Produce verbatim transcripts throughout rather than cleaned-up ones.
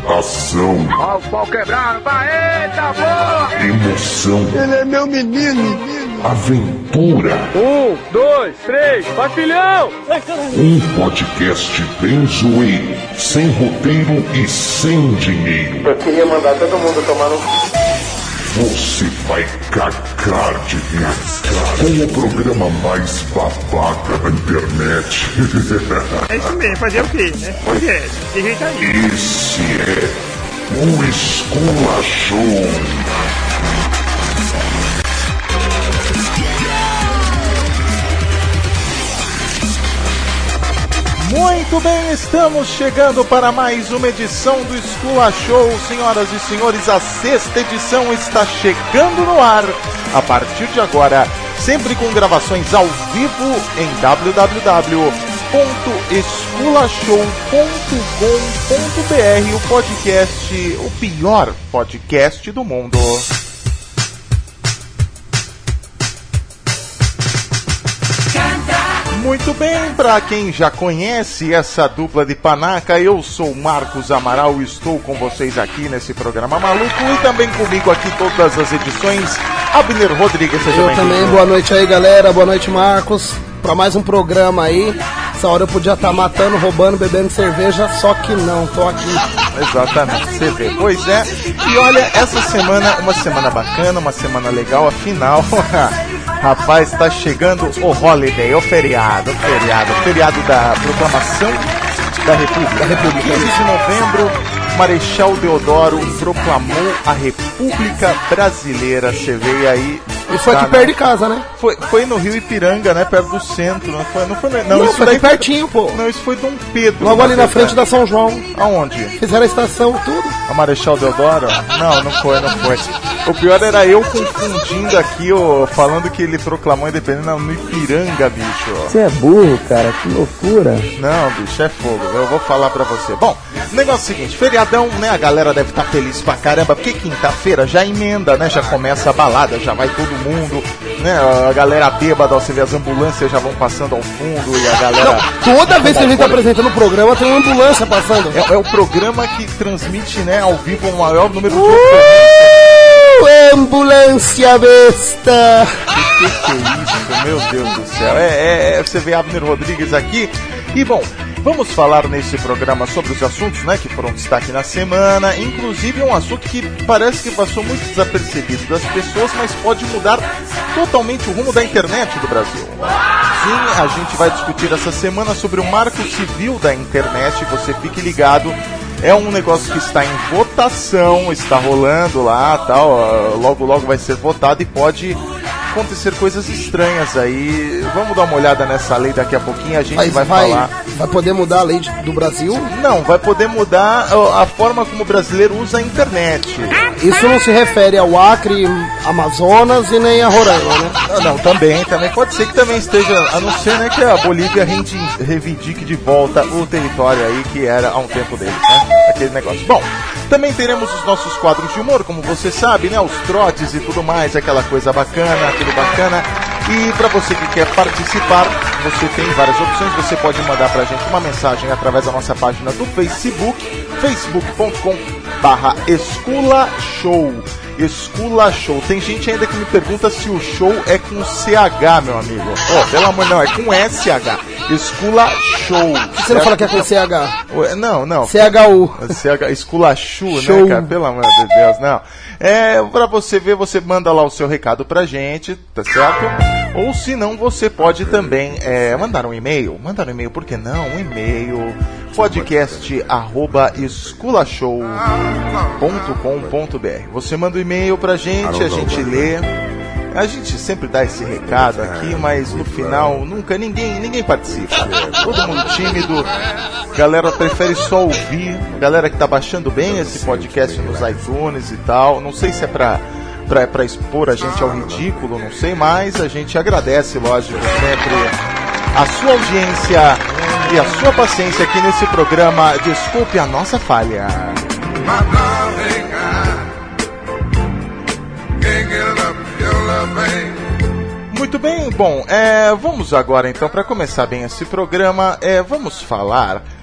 Ação. Ó o pau quebrando, vai, eita boa! Emoção. Ele é meu menino, menino. Aventura. Um, dois, três, vai filhão! Um podcast bem zoeiro, sem roteiro e sem dinheiro. Eu queria mandar todo mundo tomar no... Você vai cagar de rir com o programa mais babaca da internet. É isso mesmo, fazer o quê, né? Pois é, tem jeito aí. Esse é o Esculachou. Muito bem, estamos chegando para mais uma edição do Esculachou. Senhoras e senhores, a sexta edição está chegando no ar. A partir de agora, sempre com gravações ao vivo em w w w ponto esculachou ponto com ponto b r, o podcast, o pior podcast do mundo. Muito bem, para quem já conhece essa dupla de panaca, eu sou Marcos Amaral e estou com vocês aqui nesse programa maluco e também comigo aqui todas as edições, Abner Rodrigues. Seja eu bem-vindo. também, boa noite aí galera, boa noite Marcos, para mais um programa aí. Essa hora eu podia estar matando, roubando, bebendo cerveja, só que não, tô aqui. Exatamente, você vê, pois é. E olha, essa semana, uma semana bacana, uma semana legal, afinal... Rapaz, está chegando o holiday, o feriado, o feriado, o feriado da proclamação da República. Da República. quinze de novembro, Marechal Deodoro proclamou a República Brasileira. Você vê aí. E foi aqui perto de casa, né? Foi, foi no Rio Ipiranga, né? Perto do centro. Não foi, não foi, não, não isso foi daí pertinho, pô. Não, isso foi Dom Pedro. Logo ali na frente da São João. Aonde? Fizeram a estação, tudo. A Marechal Deodoro? Não, não foi, não foi. O pior era eu confundindo aqui, ó, falando que ele proclamou a independência no Ipiranga, bicho. Você é burro, cara, que loucura. Não, bicho, é fogo, eu vou falar pra você. Bom, o negócio é o seguinte, feriadão, né, a galera deve estar feliz pra caramba, porque quinta-feira já emenda, né, já começa a balada, já vai todo mundo, né, a galera bêbada, ó, você vê as ambulâncias já vão passando ao fundo e a galera... Não, toda vez que a gente tá apresentando o programa tem uma ambulância passando. É, é o programa que transmite, né, ao vivo o maior número de... Uh, ambulância besta! Que que é isso, meu Deus do céu. É, é, é, você vê Abner Rodrigues aqui. E bom, vamos falar nesse programa sobre os assuntos, né, que foram destaque na semana. Inclusive um assunto que parece que passou muito desapercebido das pessoas, mas pode mudar totalmente o rumo da internet do Brasil. Sim, a gente vai discutir essa semana sobre o marco civil da internet. Você fique ligado. É um negócio que está em votação, está rolando lá, tal, logo logo vai ser votado e pode acontecer coisas estranhas aí. Vamos dar uma olhada nessa lei daqui a pouquinho, a gente Mas vai, vai falar. Vai poder mudar a lei de, do Brasil? Não, vai poder mudar a forma como o brasileiro usa a internet. Isso não se refere ao Acre, Amazonas e nem a Roraima, né? Não, não, também, também pode ser que também esteja, a não ser, né, que a Bolívia reivindique de volta o território aí que era há um tempo deles, né? Aquele negócio. Bom, também teremos os nossos quadros de humor, como você sabe, né? Os trotes e tudo mais, aquela coisa bacana, tudo bacana. E para você que quer participar, você tem várias opções. Você pode mandar pra gente uma mensagem através da nossa página do Facebook, facebook ponto com barra esculachou. Esculachou. Tem gente ainda que me pergunta se o show é com C H, meu amigo. Oh, pelo amor, não, é com S H. Esculachou. Você não fala que é com C H? Não, não. C H U. C H, esculachu, Show. né, cara? Pelo amor de Deus, não. É, pra você ver, você manda lá o seu recado pra gente, tá certo? Ou se não, você pode também é, mandar um e-mail. Mandar um e-mail, por que não? Um e-mail, podcast arroba esculachou ponto com ponto b r. Você manda um e-mail pra gente, a gente lê. A gente sempre dá esse recado aqui, mas no final nunca ninguém, ninguém participa. Todo mundo tímido, galera prefere só ouvir. Galera que tá baixando bem esse podcast nos iTunes e tal. Não sei se é pra, pra, pra expor a gente ao ridículo, não sei, mas a gente agradece, lógico, sempre a sua audiência e a sua paciência aqui nesse programa. Desculpe a nossa falha. Muito bem, bom, é, vamos agora então, para começar bem esse programa, é, vamos falar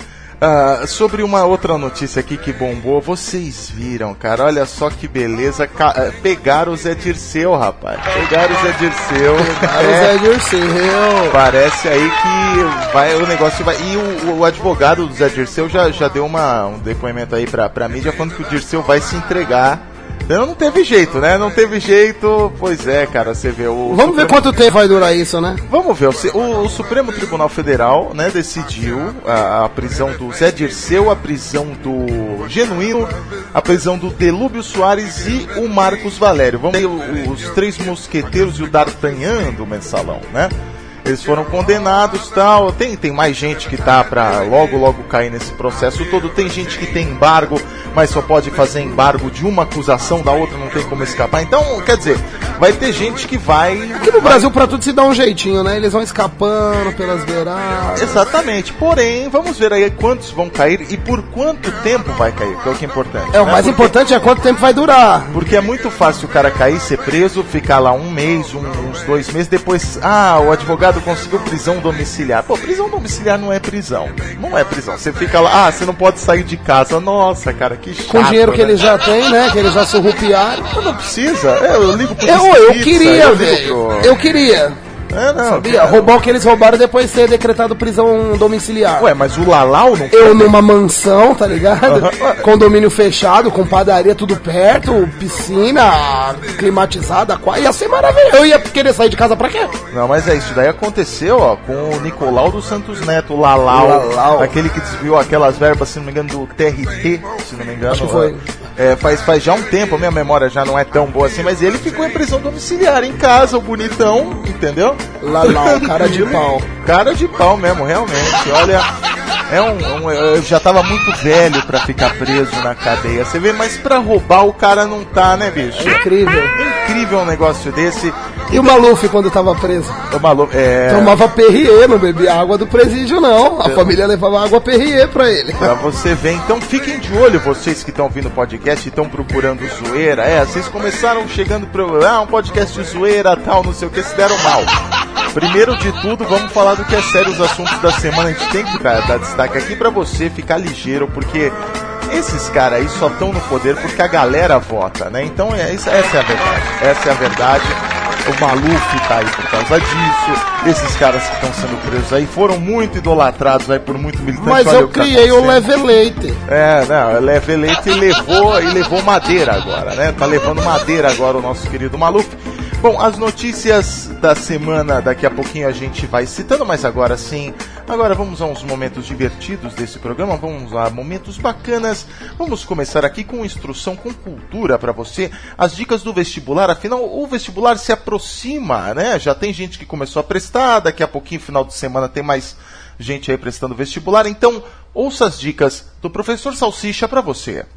Uh, sobre uma outra notícia aqui que bombou, vocês viram, cara, olha só que beleza, ca- pegaram o Zé Dirceu, rapaz, pegaram o Zé Dirceu, Pegaram é, o Zé Dirceu. Parece aí que vai, o negócio vai, e o, o advogado do Zé Dirceu já, já deu uma, um depoimento aí pra, pra mídia falando que o Dirceu vai se entregar. Então não teve jeito, né? Não teve jeito. Pois é, cara, você vê o... Vamos ver Supremo... quanto tempo vai durar isso, né? Vamos ver. O, o Supremo Tribunal Federal, né, decidiu a, a prisão do Zé Dirceu, a prisão do Genuíno, a prisão do Delúbio Soares e o Marcos Valério. Vamos ver os três mosqueteiros e o D'Artagnan do Mensalão, né? Eles foram condenados e tal. Tem, tem mais gente que tá pra logo, logo cair nesse processo todo. Tem gente que tem embargo, mas só pode fazer embargo de uma acusação, da outra não tem como escapar. Então, quer dizer, vai ter gente que vai... Aqui no Brasil, pra tudo se dá um jeitinho, né? Eles vão escapando pelas beiradas. Exatamente. Porém, vamos ver aí quantos vão cair e por quanto tempo vai cair, que é o que é importante. É, o né? mais Porque... importante é quanto tempo vai durar. Porque é muito fácil o cara cair, ser preso, ficar lá um mês, um, uns dois meses, depois, ah, o advogado conseguiu prisão domiciliar. Pô, prisão domiciliar não é prisão. Não é prisão. Você fica lá, ah, você não pode sair de casa. Nossa, cara, que chato. Com o dinheiro que né? ele já tem, né? Que ele já surrupiaram. Não precisa. É, eu ligo pro Eu, eu pizza, queria, eu ligo velho. pro... Eu queria. É, não, Sabia? cara. Roubar o que eles roubaram e depois ser decretado prisão domiciliar. Ué, mas o Lalau não... Eu numa mansão, tá ligado? Uhum. Condomínio fechado, com padaria tudo perto, piscina climatizada, qua- ia ser maravilhoso. Eu ia querer sair de casa pra quê? Não, mas é isso daí aconteceu, ó, com o Nicolau dos Santos Neto, o Lalau, Lalau. aquele que desviou aquelas verbas, se não me engano, do T R T, se não me engano. Acho que foi. É, faz, faz já um tempo, a minha memória já não é tão boa assim, mas ele ficou em prisão domiciliar, em casa, o bonitão, entendeu? Lalau, cara de pau. Cara de pau mesmo, realmente, olha... É um, um, eu já tava muito velho pra ficar preso na cadeia. Você vê, mas pra roubar o cara não tá, né, bicho? É incrível. É incrível um negócio desse. E o Maluf quando tava preso? O maluco, é... Tomava Perrier, não bebia água do presídio, não. A família levava água Perrier pra ele. Pra você ver, então fiquem de olho, vocês que estão ouvindo o podcast e estão procurando zoeira. É, vocês começaram chegando pro. Ah, um podcast de zoeira, tal, não sei o que, se deram mal. Primeiro de tudo, vamos falar do que é sério, os assuntos da semana. A gente tem que dar, dar destaque aqui pra você ficar ligeiro, porque esses caras aí só estão no poder porque a galera vota, né? Então é, essa é a verdade. Essa é a verdade. O Maluf tá aí por causa disso. Esses caras que estão sendo presos aí foram muito idolatrados aí por muito militante. Mas Olha eu o que tá criei o acontecendo. Leveleite. É, não, leve leite e levou, e levou madeira agora, né? Tá levando madeira agora o nosso querido Maluf. Bom, as notícias da semana, daqui a pouquinho a gente vai citando, mas agora sim, agora vamos a uns momentos divertidos desse programa, vamos a momentos bacanas. Vamos começar aqui com instrução, com cultura para você, as dicas do vestibular, afinal o vestibular se aproxima, né? Já tem gente que começou a prestar, daqui a pouquinho, final de semana, tem mais gente aí prestando vestibular, então ouça as dicas do professor Salsicha para você.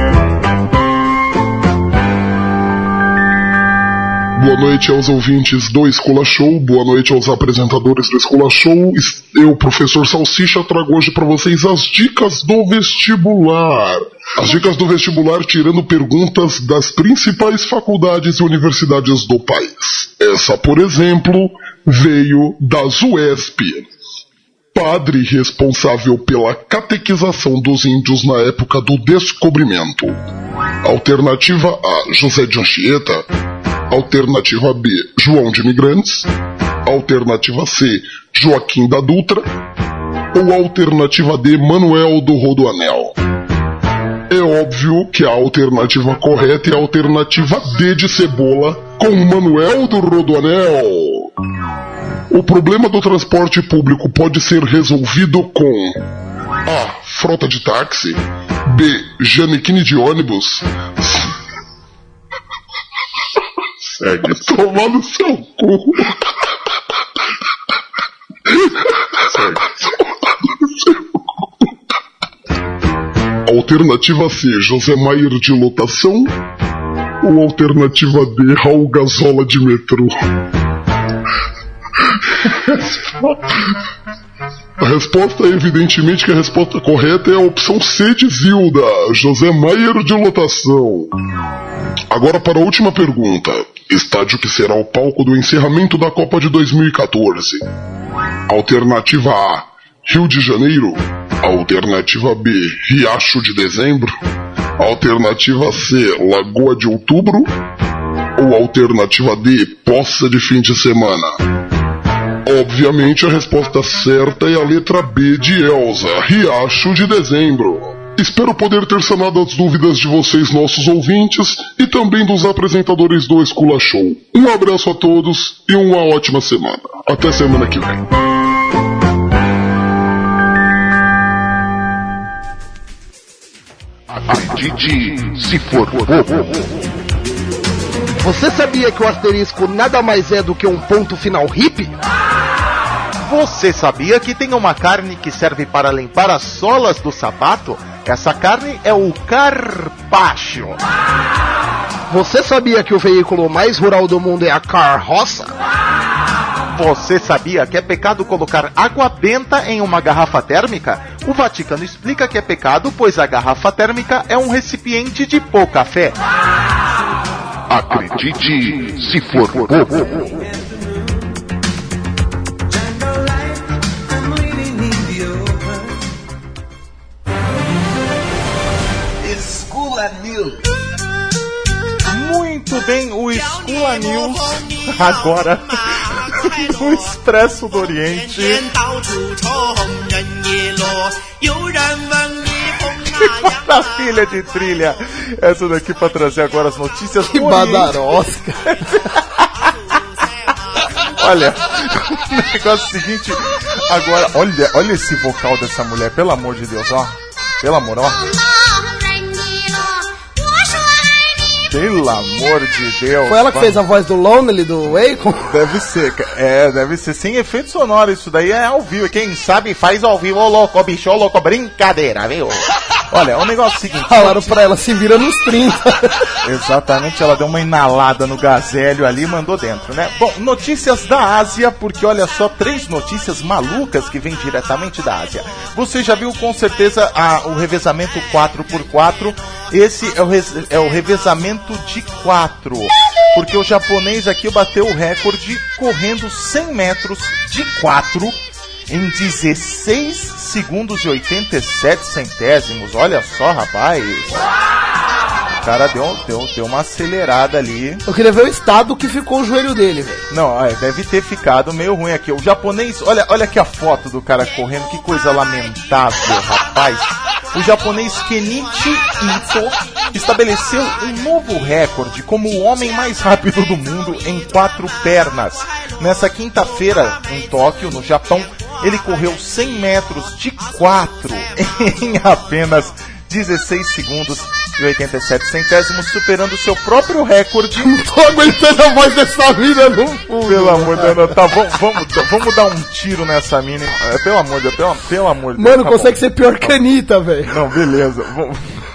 Boa noite aos ouvintes do Escola Show, boa noite aos apresentadores do Escola Show. Eu, professor Salsicha, trago hoje para vocês as dicas do vestibular. As dicas do vestibular tirando perguntas das principais faculdades e universidades do país. Essa, por exemplo, veio da ZUESP. Padre responsável pela catequização dos índios na época do descobrimento. Alternativa A, José de Anchieta. Alternativa B, João de Imigrantes. Alternativa C, Joaquim da Dutra. Ou alternativa D, Manuel do Rodoanel. É óbvio que a alternativa correta é a alternativa D de Cebola, com Manuel do Rodoanel. O problema do transporte público pode ser resolvido com A, frota de táxi. B, janequine de ônibus. Segue. Tomar no seu cu. Segue. Tomar no seu cu. Alternativa C, José Maier de lotação. Ou alternativa D, Raul Gazola de metrô. A resposta é evidentemente que a resposta correta é a opção C de Zilda, José Maier de lotação. Agora para a última pergunta. Estádio que será o palco do encerramento da Copa de dois mil e quatorze. Alternativa A, Rio de Janeiro. Alternativa B, Riacho de Dezembro. Alternativa C, Lagoa de Outubro. Ou alternativa D, Poça de Fim de Semana. Obviamente a resposta certa é a letra B de Elza, Riacho de Dezembro. Espero poder ter sanado as dúvidas de vocês, nossos ouvintes, e também dos apresentadores do Escola Show. Um abraço a todos e uma ótima semana. Até semana que vem. Acredite, se for bobo. Você sabia que o asterisco nada mais é do que um ponto final hippie? Você sabia que tem uma carne que serve para limpar as solas do sapato? Essa carne é o carpaccio. Você sabia que o veículo mais rural do mundo é a carroça? Você sabia que é pecado colocar água benta em uma garrafa térmica? O Vaticano explica que é pecado, pois a garrafa térmica é um recipiente de pouca fé. Acredite, se for bobo. Muito bem, o Escola News agora no Expresso do Oriente. Que maravilha de trilha! Essa daqui para trazer agora as notícias que do badarosca. Olha, o negócio seguinte, agora, olha, olha esse vocal dessa mulher, pelo amor de Deus, ó. Pelo amor, ó. Pelo amor de Deus. Foi ela que fez a voz do Lonely, do Akon? Deve ser, é, deve ser sem efeito sonoro, isso daí é ao vivo. Quem sabe faz ao vivo, ô louco, bicho, ô louco, brincadeira, viu? Olha, o negócio é o seguinte. Falaram pra ela, se vira nos trinta. Exatamente, ela deu uma inalada no gazélio ali e mandou dentro, né? Bom, notícias da Ásia, porque olha só, três notícias malucas que vêm diretamente da Ásia. Você já viu com certeza a, o revezamento quatro por quatro. Esse é o, res, é o revezamento de quatro, porque o japonês aqui bateu o recorde correndo cem metros de quatro em dezesseis segundos e oitenta e sete centésimos. Olha só, rapaz. O cara deu, deu, deu uma acelerada ali. Eu queria ver o estado que ficou o joelho dele, velho. Não, é, deve ter ficado meio ruim aqui. O japonês, olha, olha aqui a foto do cara correndo, que coisa lamentável, rapaz. O japonês Kenichi Ito estabeleceu um novo recorde como o homem mais rápido do mundo em quatro pernas. Nessa quinta-feira, em Tóquio, no Japão, ele correu cem metros de quatro em apenas dezesseis segundos e oitenta e sete centésimos, superando seu próprio recorde. Não tô aguentando a voz dessa mina no fundo. Pelo amor de Deus, tá, vamos, vamos, vamos dar um tiro nessa mina. É, pelo amor de Deus, pelo, pelo amor de Deus. Mano, tá consegue bom. ser pior que a Anitta, velho. Não, beleza. Vamos...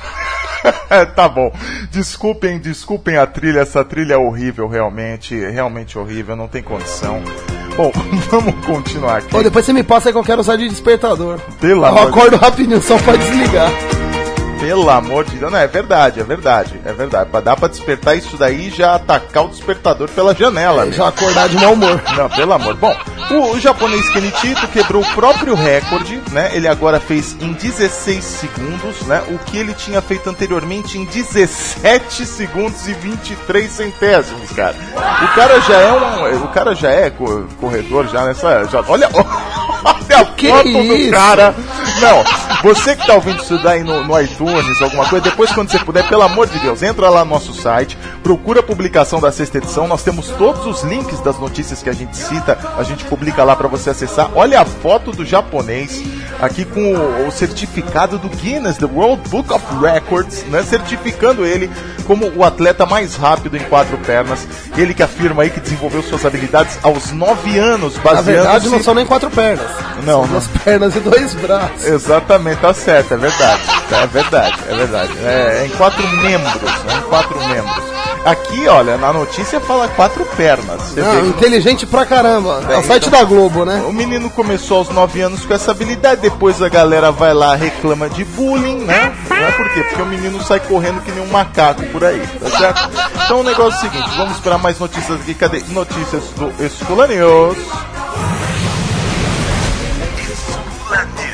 Tá bom. Desculpem, desculpem a trilha, essa trilha é horrível, realmente, realmente horrível, não tem condição. Bom, vamos continuar aqui. Pô, depois você me passa aí que eu quero usar de despertador. Pelo eu amor acordo de... rapidinho, só pode desligar. Pelo amor de Deus, não, é verdade, é verdade, é verdade. Pra dar pra despertar isso daí, já atacar o despertador pela janela. É, já acordar de mau humor. Não, pelo amor. Bom, o, o japonês Kenichi Ito quebrou o próprio recorde, né? Ele agora fez em dezesseis segundos, né? O que ele tinha feito anteriormente em dezessete segundos e vinte e três centésimos, cara. O cara já é um, o cara já é corredor já nessa, já, olha, olha a que foto isso? do cara. Não, você que tá ouvindo isso daí no, no iTunes, alguma coisa, depois quando você puder, pelo amor de Deus, entra lá no nosso site, procura a publicação da sexta edição, nós temos todos os links das notícias que a gente cita, a gente publica lá pra você acessar. Olha a foto do japonês, aqui com o, o certificado do Guinness, the World Book of Records, né, certificando ele como o atleta mais rápido em quatro pernas, ele que afirma aí que desenvolveu suas habilidades aos nove anos, baseando-se... Na verdade não são nem quatro pernas, não, são duas pernas e dois braços. Exatamente, tá certo, é verdade, é verdade, é verdade, é, é em quatro membros, né, em quatro membros. Aqui, olha, na notícia fala quatro pernas. Você Não, vê, inteligente pra caramba. É, é o site então, da Globo, né? O menino começou aos nove anos com essa habilidade, depois a galera vai lá, reclama de bullying, né? Não é por quê? Porque o menino sai correndo que nem um macaco por aí, tá certo? Então o negócio é o seguinte, vamos esperar mais notícias aqui. Cadê? Notícias do Escola News.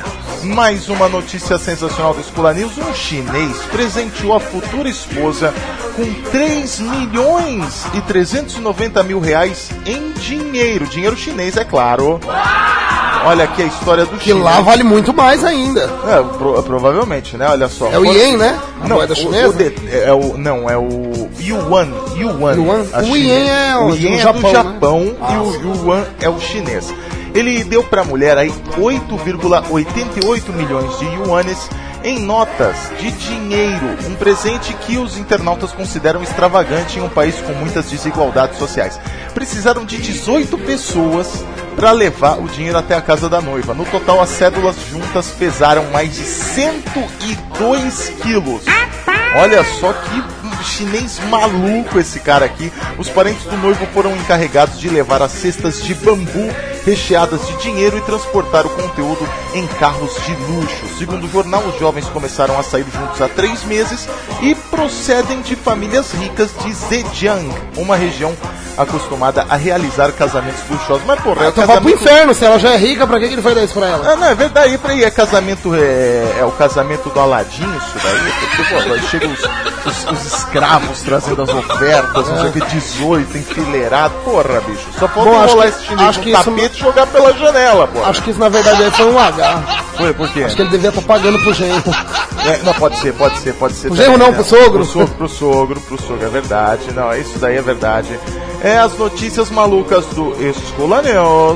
Mais uma notícia sensacional do Escola News. Um chinês presenteou a futura esposa com três milhões e trezentos e noventa mil reais em dinheiro. Dinheiro chinês, é claro. Olha aqui a história do Que chinês. lá vale muito mais ainda. É, pro, provavelmente, né? Olha só. É o Yen, né? A não, moeda o, chinesa? o de, é o, não, é o Yuan. Yuan. Yuan? A O Chine- Yen é o- o Yen do é Japão, do Japão, né? e o Yuan é o chinês. Ele deu pra mulher aí oito vírgula oitenta e oito milhões de yuanes em notas de dinheiro, um presente que os internautas consideram extravagante em um país com muitas desigualdades sociais. Precisaram de dezoito pessoas para levar o dinheiro até a casa da noiva. No total, as cédulas juntas pesaram mais de cento e dois quilos. Olha só que chinês maluco esse cara aqui. Os parentes do noivo foram encarregados de levar as cestas de bambu recheadas de dinheiro e transportar o conteúdo em carros de luxo. Segundo o jornal, os jovens começaram a sair juntos há três meses e procedem de famílias ricas de Zhejiang, uma região acostumada a realizar casamentos luxuosos. Mas porra, é o Então vai casamento... pro inferno, se ela já é rica, pra que que ele vai dar isso pra ela? Ah, não, é verdade, aí é casamento, é, é o casamento do Aladim, isso daí, porque, pô, aí chegam os, os, os escravos trazendo as ofertas, não sei o que, dezoito, enfileirado, porra, bicho, só pode Bom, acho enrolar que- esse chinês acho no que isso- tapete e jogar pela janela, porra. Acho que isso na verdade aí foi um H. Foi, por quê? Acho que ele devia estar pagando pro genro. É, não, pode ser, pode ser, pode ser. Pro também, genro não, né? pro sogro. Pro sogro, pro sogro, pro sogro, é verdade, não, isso daí é verdade. É as notícias malucas do Escola News.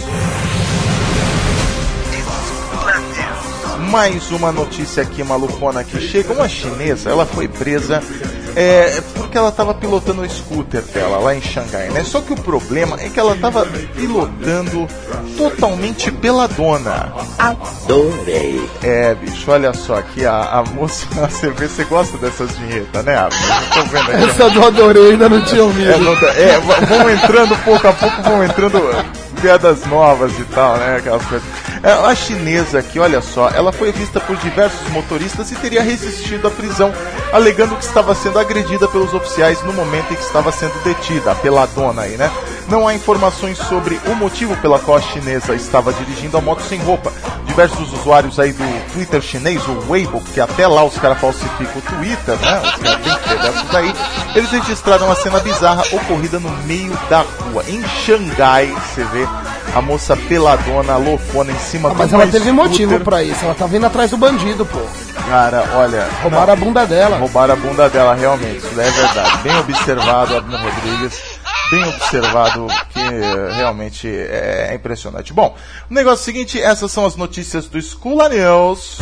Mais uma notícia aqui malucona que chega. Uma chinesa, ela foi presa é, porque ela estava pilotando o scooter dela lá em Xangai, né? Só que o problema é que ela estava pilotando totalmente peladona. Adorei. É, bicho, olha só aqui a, a moça, você vê, você gosta dessas vinhetas, né, Abner? Eu tô vendo aqui. Essa do adorei ainda não tinha É, ouvido. não tá- é, v- vão entrando pouco a pouco, vão entrando piadas novas e tal, né? Aquelas coisas. É, a chinesa aqui, olha só, ela foi vista por diversos motoristas e teria resistido à prisão, alegando que estava sendo agredida pelos oficiais no momento em que estava sendo detida, a peladona aí, né? Não há informações sobre o motivo pela qual a chinesa estava dirigindo a moto sem roupa. Diversos usuários aí do Twitter chinês, o Weibo, que até lá os caras falsificam o Twitter, né? Os caras bem credenciados aí, eles registraram a cena bizarra ocorrida no meio da rua. Em Xangai, você vê a moça peladona, loucona, em cima Ah, do mas ela teve motivo pra isso, ela tá vindo atrás do bandido, pô. Cara, olha... Roubaram a bunda dela. Roubaram a bunda dela, realmente, isso daí é verdade. Bem observado, Abner Rodrigues. Bem observado, que eh, realmente é, é impressionante. Bom, o negócio é o seguinte, essas são as notícias do Escola News.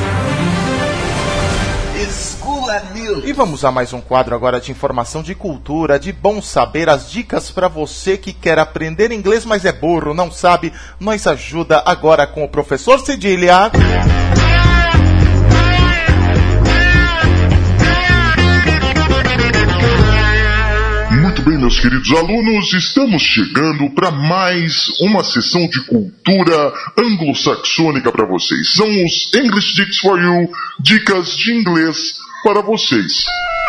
Escola News. E vamos a mais um quadro agora de informação de cultura, de bom saber, as dicas para você que quer aprender inglês, mas é burro, não sabe. Nós ajuda agora com o professor Cedilha. Muito bem, meus queridos alunos, estamos chegando para mais uma sessão de cultura anglo-saxônica para vocês. São os English Dicks for You, dicas de inglês para vocês.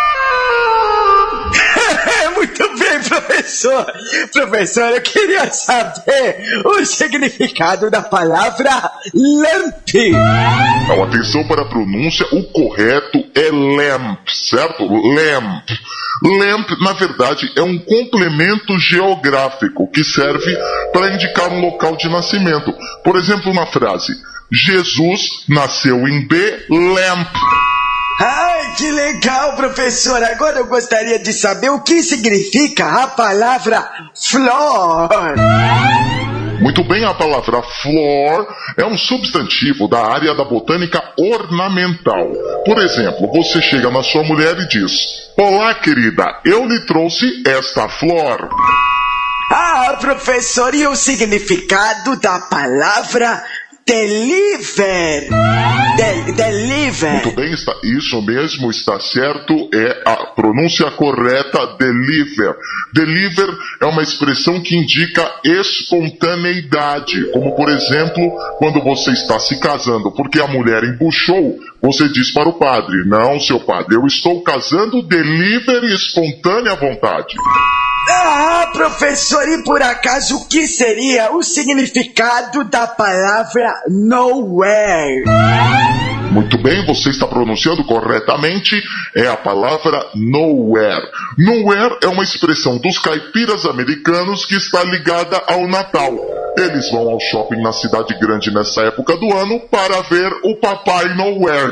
Muito bem, professor. Professor, eu queria saber o significado da palavra lamp. Então, atenção para a pronúncia, o correto é lamp, certo? Lamp. Lamp, na verdade, é um complemento geográfico que serve para indicar um local de nascimento. Por exemplo, na frase, Jesus nasceu em Belém. Ai, que legal, professor. Agora eu gostaria de saber o que significa a palavra flor. Muito bem, a palavra flor é um substantivo da área da botânica ornamental. Por exemplo, você chega na sua mulher e diz: olá, querida, eu lhe trouxe esta flor. Ah, professor, e o significado da palavra deliver? De deliver. Muito bem, está, isso mesmo, está certo, é a pronúncia correta, deliver. Deliver é uma expressão que indica espontaneidade, como por exemplo, quando você está se casando porque a mulher embuchou, você diz para o padre: não, seu padre, eu estou casando de livre e espontânea vontade. Ah, professor, e por acaso o que seria o significado da palavra nowhere? Muito bem, você está pronunciando corretamente, é a palavra nowhere. Nowhere é uma expressão dos caipiras americanos que está ligada ao Natal. Eles vão ao shopping na cidade grande nessa época do ano para ver o Papai Nowhere.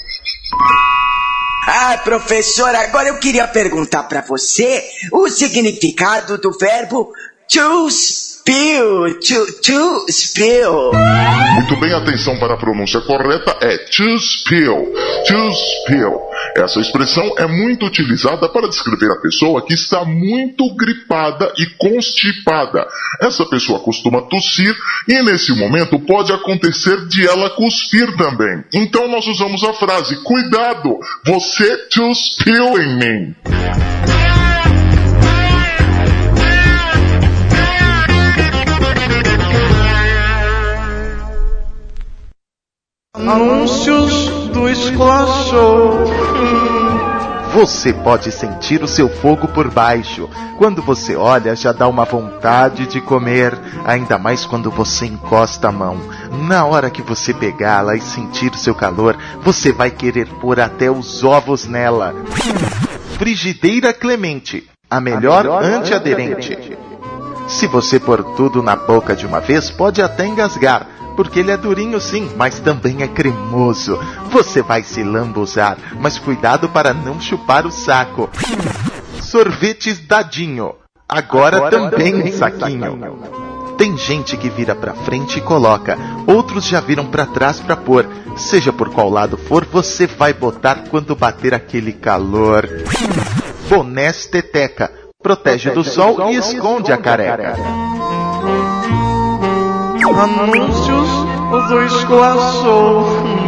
Ah, professor, agora eu queria perguntar para você o significado do verbo to spill, to, to spill. Muito bem, atenção para a pronúncia correta, é to spill, to spill. Essa expressão é muito utilizada para descrever a pessoa que está muito gripada e constipada. Essa pessoa costuma tossir e nesse momento pode acontecer de ela cuspir também. Então nós usamos a frase, cuidado, você to spill em mim. Anúncios do Esculachou. Você pode sentir o seu fogo por baixo. Quando você olha, já dá uma vontade de comer. Ainda mais quando você encosta a mão. Na hora que você pegá-la e sentir o seu calor, você vai querer pôr até os ovos nela. Frigideira Clemente, a melhor, a melhor antiaderente. antiaderente. Se você pôr tudo na boca de uma vez, pode até engasgar. Porque ele é durinho sim, mas também é cremoso. Você vai se lambuzar, mas cuidado para não chupar o saco. Sorvetes Dadinho, agora, agora também, também em saquinho. saquinho. Tem gente que vira pra frente e coloca, outros já viram pra trás pra pôr. Seja por qual lado for, você vai botar quando bater aquele calor. Bonés Teteca, protege, protege do sol, sol e esconde, esconde a careca. A careca. Anúncios do Esculachou.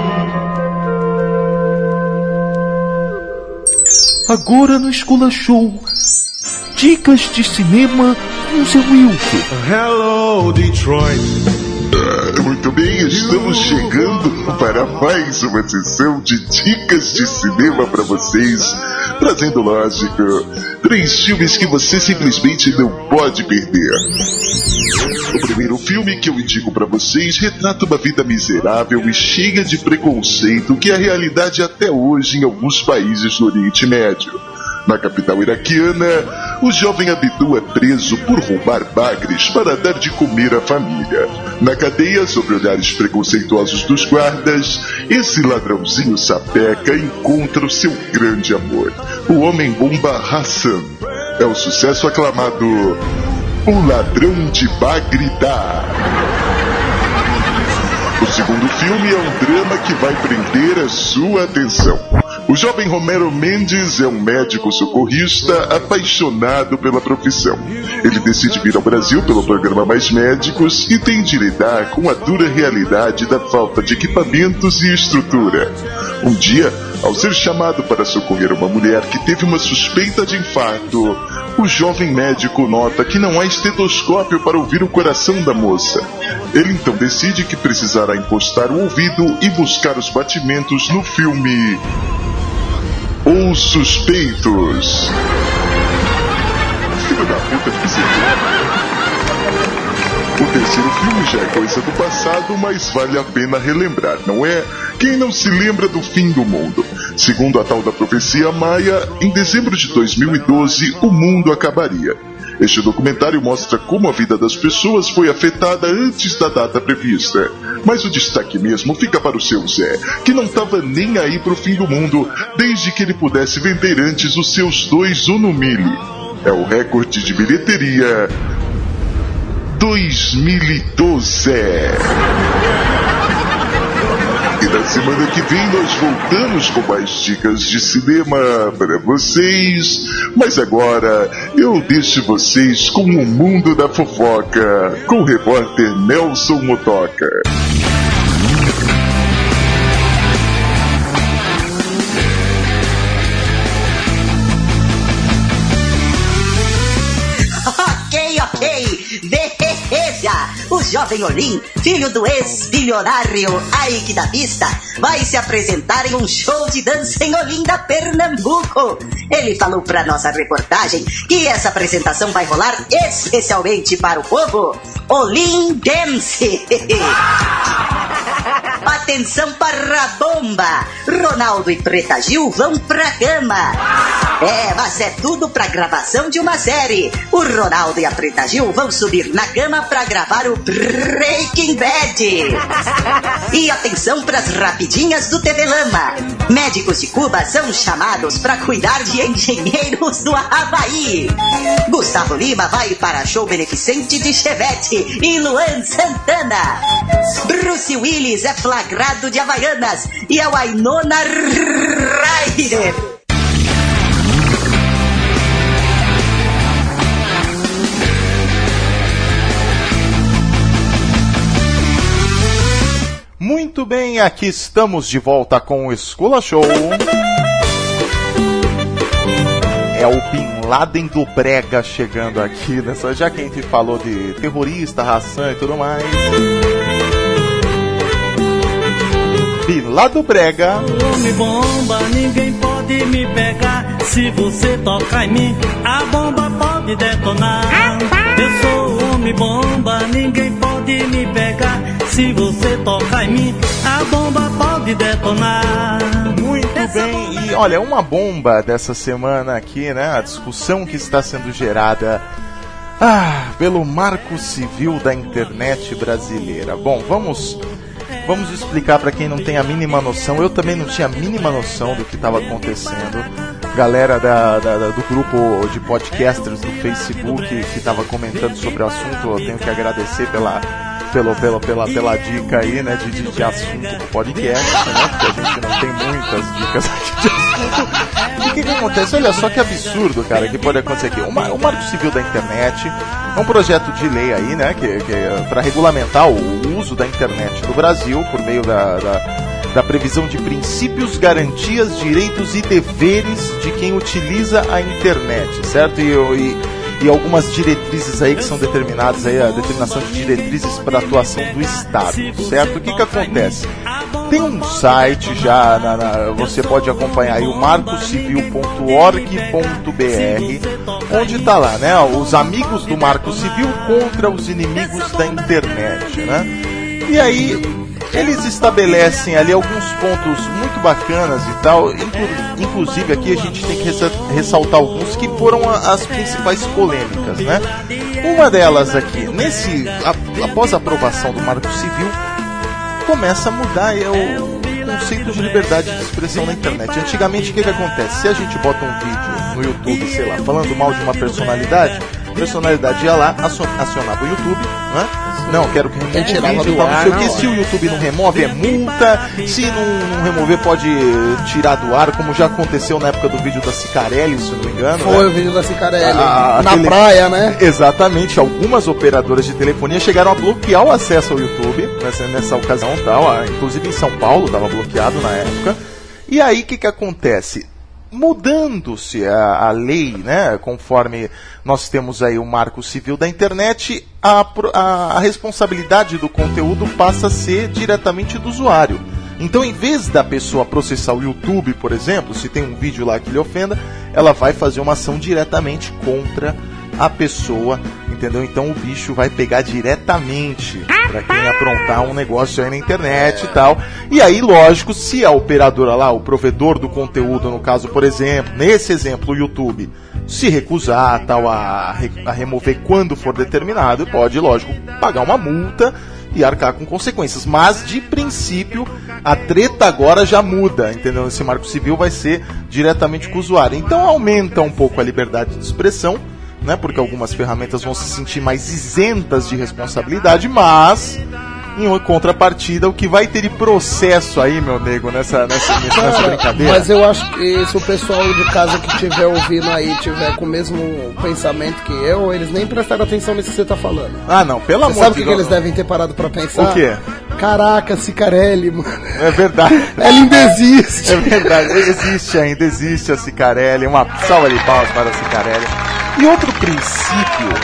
Agora no Esculachou, dicas de cinema com seu Wilson. Hello, Detroit. Ah, muito bem, estamos chegando para mais uma sessão de dicas de cinema para vocês, trazendo, lógico, três filmes que você simplesmente não pode perder. O primeiro filme que eu indico para vocês retrata uma vida miserável e cheia de preconceito que é a realidade até hoje em alguns países do Oriente Médio. Na capital iraquiana, o jovem Abdu é preso por roubar bagres para dar de comer à família. Na cadeia, sob olhares preconceituosos dos guardas, esse ladrãozinho sapeca encontra o seu grande amor, o homem-bomba Hassan. É o sucesso aclamado O Ladrão de Bagridá. O segundo filme é um drama que vai prender a sua atenção. O jovem Romero Mendes é um médico socorrista apaixonado pela profissão. Ele decide vir ao Brasil pelo programa Mais Médicos e tem de lidar com a dura realidade da falta de equipamentos e estrutura. Um dia, ao ser chamado para socorrer uma mulher que teve uma suspeita de infarto, o jovem médico nota que não há estetoscópio para ouvir o coração da moça. Ele então decide que precisará encostar o ouvido e buscar os batimentos no filme Os Suspeitos. Filho da puta de bicicleta. O terceiro filme já é coisa do passado, mas vale a pena relembrar, não é? Quem não se lembra do fim do mundo? Segundo a tal da profecia maia, em dezembro de dois mil e doze, o mundo acabaria. Este documentário mostra como a vida das pessoas foi afetada antes da data prevista. Mas o destaque mesmo fica para o seu Zé, que não estava nem aí pro fim do mundo, desde que ele pudesse vender antes os seus dois Uno Mille. É o recorde de bilheteria dois mil e doze. E na semana que vem nós voltamos com mais dicas de cinema para vocês. Mas agora eu deixo vocês com o mundo da fofoca, com o repórter Nelson Motoca. Ok, ok, beleza. Os jovem Olim, filho do ex-bilionário Ike da Vista, vai se apresentar em um show de dança em Olinda, Pernambuco. Ele falou pra nossa reportagem que essa apresentação vai rolar especialmente para o povo Olim Dance. Atenção para a bomba! Ronaldo e Preta Gil vão pra cama. É, mas é tudo pra gravação de uma série. O Ronaldo e a Preta Gil vão subir na cama pra gravar o Breaking Bad. E atenção pras rapidinhas do T V Lama. Médicos de Cuba são chamados pra cuidar de engenheiros do Havaí. Gustavo Lima vai para show beneficente de Chevette e Luan Santana. Bruce Willis é flagrado de Havaianas e é o Winona Ryder. Muito bem, aqui estamos de volta com o Escola Show. É o Bin Laden do Brega chegando aqui, nessa, já que a gente falou de terrorista, ração e tudo mais. Bin Laden do Brega. Homem bomba, ninguém pode me pegar. Se você tocar em mim, a bomba pode detonar. Eu sou homem bomba, ninguém pode me pegar. Se você tocar em mim, a bomba pode detonar. Muito bem, e olha, uma bomba dessa semana aqui, né? A discussão que está sendo gerada ah, pelo Marco Civil da internet brasileira. Bom, vamos, vamos explicar para quem não tem a mínima noção. Eu também não tinha a mínima noção do que estava acontecendo. Galera da, da, da, do grupo de podcasters do Facebook que estava comentando sobre o assunto, eu tenho que agradecer pela... Pelo, pela, pela, pela dica aí, né, de, de, de assunto do podcast, né, porque a gente não tem muitas dicas aqui de assunto. E o que que acontece? Olha só que absurdo, cara, que pode acontecer aqui. O, o Marco Civil da Internet é um projeto de lei aí, né, que, que é para regulamentar o uso da internet no Brasil por meio da, da, da previsão de princípios, garantias, direitos e deveres de quem utiliza a internet, certo? E... e E algumas diretrizes aí que são determinadas, aí, a determinação de diretrizes para a atuação do Estado, certo? O que que acontece? Tem um site já, na, na, você pode acompanhar aí o marco civil ponto org ponto b r, onde está lá, né? Os amigos do Marco Civil contra os inimigos da internet, né? E aí... eles estabelecem ali alguns pontos muito bacanas e tal, inclu- inclusive aqui a gente tem que ressaltar alguns que foram a, as principais polêmicas, né? Uma delas aqui, nesse, a, após a aprovação do Marco Civil, começa a mudar é, o conceito de liberdade de expressão na internet. Antigamente o que, que acontece? Se a gente bota um vídeo no YouTube, sei lá, falando mal de uma personalidade, a personalidade ia lá, acionava o YouTube, né? Não, quero que remova o vídeo, ar, não sei o que. Se o YouTube não remove, é multa. Se não, não remover, pode tirar do ar, como já aconteceu na época do vídeo da Cicarelli, se não me engano. Foi, né? O vídeo da Cicarelli, a, a na tele... praia, né? Exatamente, algumas operadoras de telefonia chegaram a bloquear o acesso ao YouTube nessa, nessa ocasião, tal. Inclusive em São Paulo, estava bloqueado na época. E aí, o que que acontece? Mudando-se a, a lei, né, conforme nós temos aí o Marco Civil da Internet, a, a, a responsabilidade do conteúdo passa a ser diretamente do usuário. Então, em vez da pessoa processar o YouTube, por exemplo, se tem um vídeo lá que lhe ofenda, ela vai fazer uma ação diretamente contra a pessoa, entendeu? Então o bicho vai pegar diretamente para quem aprontar um negócio aí na internet e tal. E aí, lógico, se a operadora lá, o provedor do conteúdo, no caso, por exemplo, nesse exemplo, o YouTube, se recusar tal, a, a remover quando for determinado, pode, lógico, pagar uma multa e arcar com consequências. Mas, de princípio, a treta agora já muda, entendeu? Esse Marco Civil vai ser diretamente com o usuário. Então aumenta um pouco a liberdade de expressão, né, porque algumas ferramentas vão se sentir mais isentas de responsabilidade, mas em contrapartida o que vai ter de processo aí, meu nego, nessa, nessa, nessa Cara, brincadeira. Mas eu acho que se o pessoal de casa que estiver ouvindo aí tiver com o mesmo pensamento que eu, eles nem prestaram atenção nisso que você tá falando. Ah, não, pelo amor de Deus. Sabe o que, que eles devem ter parado pra pensar? O quê? Caraca, Cicarelli, mano. É verdade. Ela ainda existe. É verdade, existe ainda, existe a Cicarelli. Uma salva de palmas para a Cicarelli. E outro princípio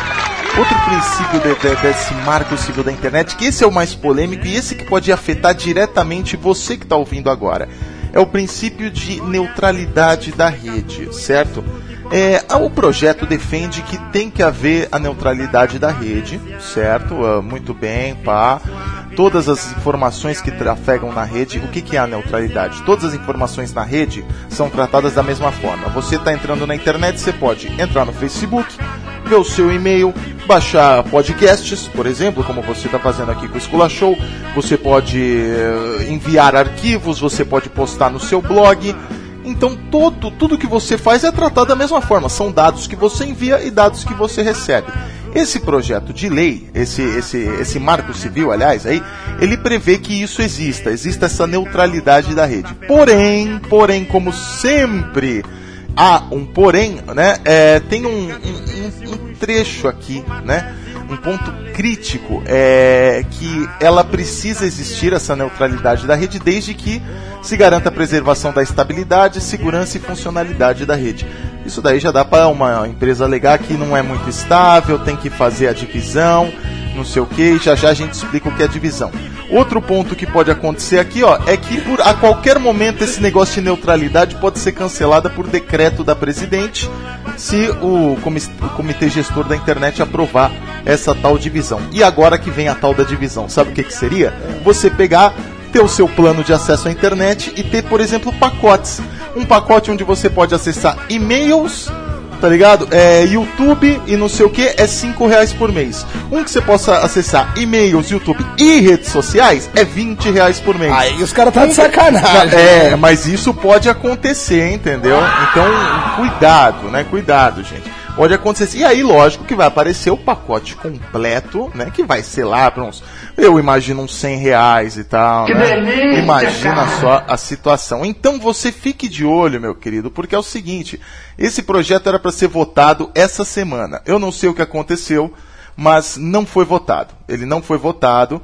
outro princípio de, de, desse marco civil da internet, que esse é o mais polêmico e esse que pode afetar diretamente você que está ouvindo agora, é o princípio de neutralidade da rede, certo? É, o projeto defende que tem que haver a neutralidade da rede, certo? Uh, muito bem, pá. Todas as informações que trafegam na rede, o que, que é a neutralidade? Todas as informações na rede são tratadas da mesma forma. Você está entrando na internet, você pode entrar no Facebook, ver o seu e-mail, baixar podcasts, por exemplo, como você está fazendo aqui com o Escola Show. Você pode uh, enviar arquivos, você pode postar no seu blog. Então todo, tudo que você faz é tratado da mesma forma. São dados que você envia e dados que você recebe. Esse projeto de lei, esse, esse, esse marco civil, aliás, aí, ele prevê que isso exista, exista essa neutralidade da rede. Porém, porém, como sempre há um porém, né, é, tem um, um, um trecho aqui, né, um ponto crítico, é que ela precisa existir, essa neutralidade da rede, desde que se garanta a preservação da estabilidade, segurança e funcionalidade da rede. Isso daí já dá para uma empresa alegar que não é muito estável, tem que fazer a divisão, não sei o que, já já a gente explica o que é divisão. Outro ponto que pode acontecer aqui, ó, é que por, a qualquer momento esse negócio de neutralidade pode ser cancelada por decreto da presidente, se o, o comitê gestor da internet aprovar essa tal divisão. E agora que vem a tal da divisão, sabe o que, que seria? Você pegar, ter o seu plano de acesso à internet e ter, por exemplo, pacotes. Um pacote onde você pode acessar e-mails, tá ligado? É, YouTube e não sei o que, é cinco reais por mês. Um que você possa acessar e-mails, YouTube e redes sociais é vinte reais por mês. Aí os caras tá de sacanagem. É, mas isso pode acontecer, entendeu? Então, cuidado, né? Cuidado, gente. Pode acontecer. E aí, lógico que vai aparecer o pacote completo, né? Que vai ser lá para uns, eu imagino, uns cem reais e tal. Que né? delícia, imagina cara. Só a situação. Então você fique de olho, meu querido, porque é o seguinte: esse projeto era para ser votado essa semana. Eu não sei o que aconteceu, mas não foi votado. Ele não foi votado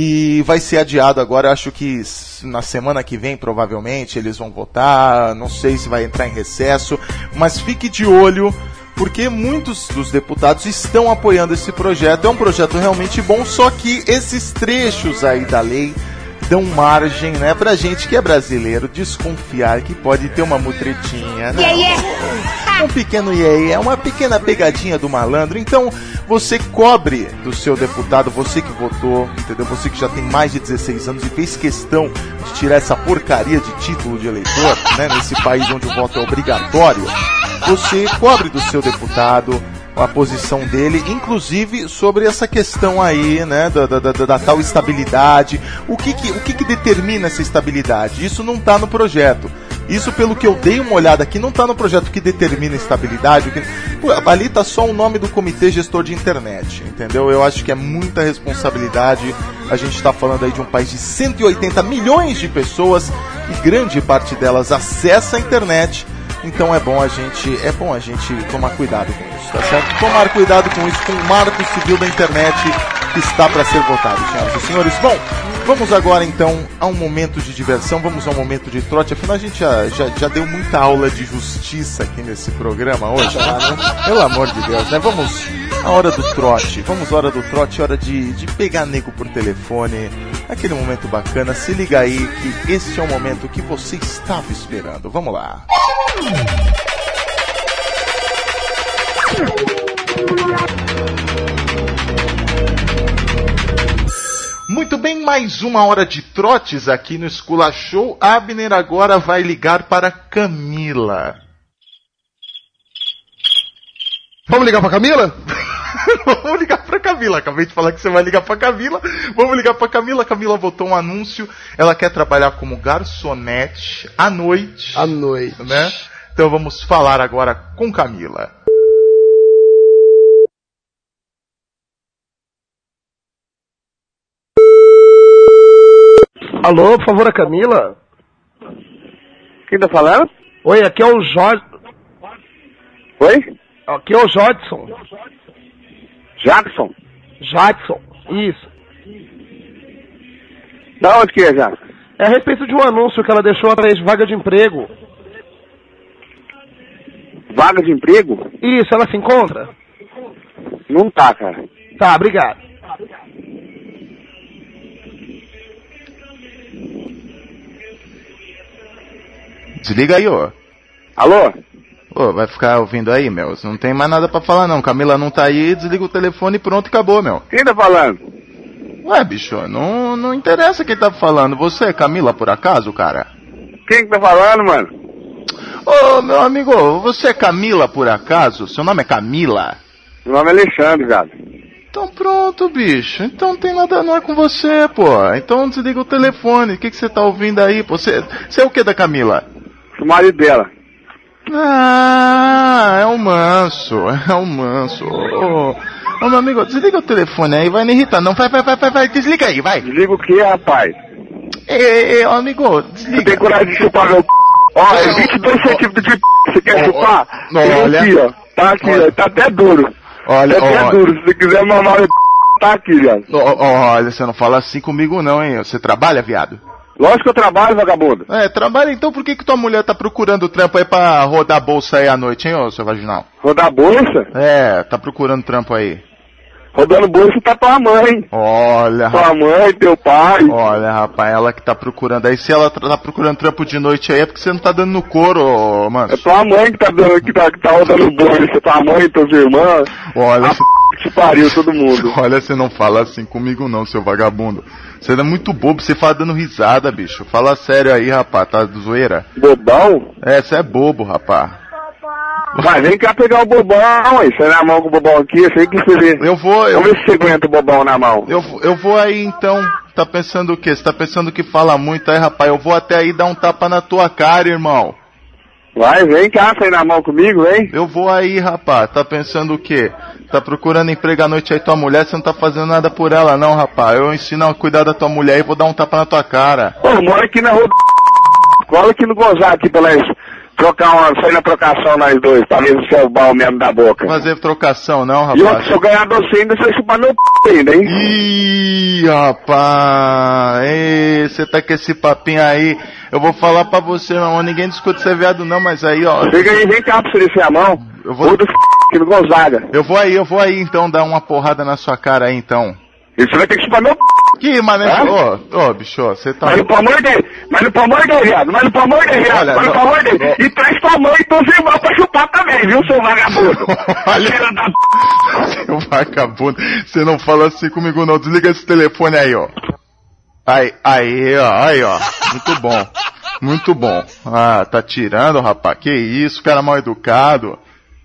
e vai ser adiado agora. Acho que na semana que vem, provavelmente, eles vão votar. Não sei se vai entrar em recesso, mas fique de olho, porque muitos dos deputados estão apoiando esse projeto. É um projeto realmente bom, só que esses trechos aí da lei dão margem, né, pra gente que é brasileiro desconfiar que pode ter uma mutretinha, né? Yeah, yeah. Um pequeno iê, yeah, yeah, uma pequena pegadinha do malandro. Então, você cobre do seu deputado, você que votou, entendeu? Você que já tem mais de dezesseis anos e fez questão de tirar essa porcaria de título de eleitor, né, nesse país onde o voto é obrigatório. Você cobre do seu deputado a posição dele, inclusive sobre essa questão aí, né, da, da, da, da tal estabilidade. O que que, o que que determina essa estabilidade? Isso não está no projeto. Isso, pelo que eu dei uma olhada aqui, não está no projeto que determina a estabilidade. Que... Pô, ali está só o nome do comitê gestor de internet, entendeu? Eu acho que é muita responsabilidade. A gente está falando aí de um país de cento e oitenta milhões de pessoas e grande parte delas acessa a internet. Então é bom a gente, é bom a gente tomar cuidado com isso, tá certo? Tomar cuidado com isso, com o marco civil da internet que está para ser votado, senhoras e senhores. Bom, vamos agora então a um momento de diversão, vamos a um momento de trote. Afinal, a gente já, já, já deu muita aula de justiça aqui nesse programa hoje, né? Pelo amor de Deus, né? Vamos a hora do trote, vamos a hora do trote, hora de, de pegar nego por telefone, aquele momento bacana. Se liga aí que este é o momento que você estava esperando. Vamos lá. Muito bem, mais uma hora de trotes aqui no Escola Show. Abner agora vai ligar para Camila. Vamos ligar para Camila? Vamos ligar para Camila. Acabei de falar que você vai ligar para Camila. Vamos ligar para Camila. Camila botou um anúncio. Ela quer trabalhar como garçonete à noite. À noite. Né? Então vamos falar agora com Camila. Alô, por favor, a Camila? Quem tá falando? Oi, aqui é o Jorge. Oi? Aqui é o Jodson. Jackson? Jackson, isso. Da onde que é, Jackson? É a respeito de um anúncio que ela deixou atrás de vaga de emprego. Vaga de emprego? Isso, ela se encontra? Não tá, cara. Tá, obrigado. Desliga aí, ô. Alô? Ô, vai ficar ouvindo aí, meu? Você não tem mais nada pra falar, não. Camila não tá aí, desliga o telefone e pronto, acabou, meu. Quem tá falando? Ué, bicho, não, não interessa quem tá falando. Você é Camila, por acaso, cara? Quem que tá falando, mano? Ô, meu amigo, você é Camila, por acaso? Seu nome é Camila? Meu nome é Alexandre, cara. Então pronto, bicho. Então não tem nada, não é com você, pô. Então desliga o telefone. O que que você tá ouvindo aí? Você, você é o que da Camila? Sou marido dela. Ah, é o manso, é o manso. Ô, ô, meu amigo, desliga o telefone aí, vai me irritar. Não, vai, vai, vai, vai, vai, desliga aí, vai. Desliga o que, rapaz? Ei, ei, amigo, desliga. Você tem coragem de chupar meu p... Ó, é vinte e dois centímetros de p... Você quer chupar? Olha. Tem aqui, ó. Tá aqui, Olha. ó. Tá até duro. Olha, tá até olha. duro. Se você quiser mamar meu p... Tá aqui, ó. Olha, você não fala assim comigo não, hein? Você trabalha, viado? Lógico que eu trabalho, vagabundo. É, trabalha então, por que que tua mulher tá procurando trampo aí pra rodar a bolsa aí à noite, hein, ô seu vaginal? Rodar bolsa? É, tá procurando trampo aí. Rodando bolsa tá tua mãe. Olha, Tua mãe, teu pai. Olha, rapaz, ela que tá procurando aí. Se ela tá procurando trampo de noite aí, é porque você não tá dando no couro, ô, mano. É tua mãe que tá, dando, que tá, que tá rodando bolsa. Tua mãe, teus irmãos. Olha, a p... que pariu todo mundo. Olha, você não fala assim comigo não, seu vagabundo. Você é muito bobo, você fala dando risada, bicho. Fala sério aí, rapaz, tá de zoeira? Bobão? É, você é bobo, rapaz. Vai, vem cá pegar o bobão aí. Sai na mão com o bobão aqui, eu sei que você vê. Eu vou, eu... Vamos ver se você aguenta o bobão na mão. Eu, eu vou aí então. Tá pensando o quê? Você tá pensando que fala muito aí, rapaz? Eu vou até aí dar um tapa na tua cara, irmão. Vai, vem cá, sai na mão comigo, hein? Eu vou aí, rapaz. Tá pensando o quê? Tá procurando emprego à noite aí tua mulher, você não tá fazendo nada por ela não, rapaz. Eu ensino a cuidar da tua mulher e vou dar um tapa na tua cara. Ô, eu moro aqui na rua do... Cola aqui no Gonzaga, aqui pra nós trocar uma... Sair na trocação nós dois, pra ver se é o bal mesmo da boca. Fazer trocação não, rapaz. E eu, se eu ganhar você ainda, você vai chupar meu p ainda, hein? Ih, rapaz. Ei, você tá com esse papinho aí. Eu vou falar pra você, não. Ninguém discute ser viado não, mas aí, ó. Chega aí, vem cá pra você descer a mão. Eu vou... do aqui no Gonzaga. Eu vou aí, eu vou aí então dar uma porrada na sua cara aí então. E você vai ter que chupar meu p. Que mané, ô, ô, bicho, você tá... Mas no pau dele, mas no pau dele, viado, mas no pau dele, viado, mas no pau dele. E traz tua mãe e teus irmãos pra chupar também, viu, seu vagabundo? Olha, da... seu vagabundo, você não fala assim comigo não, desliga esse telefone aí, ó. Aí, aí, ó, aí, ó, muito bom, muito bom. Ah, tá tirando, rapaz, que isso, cara mal educado.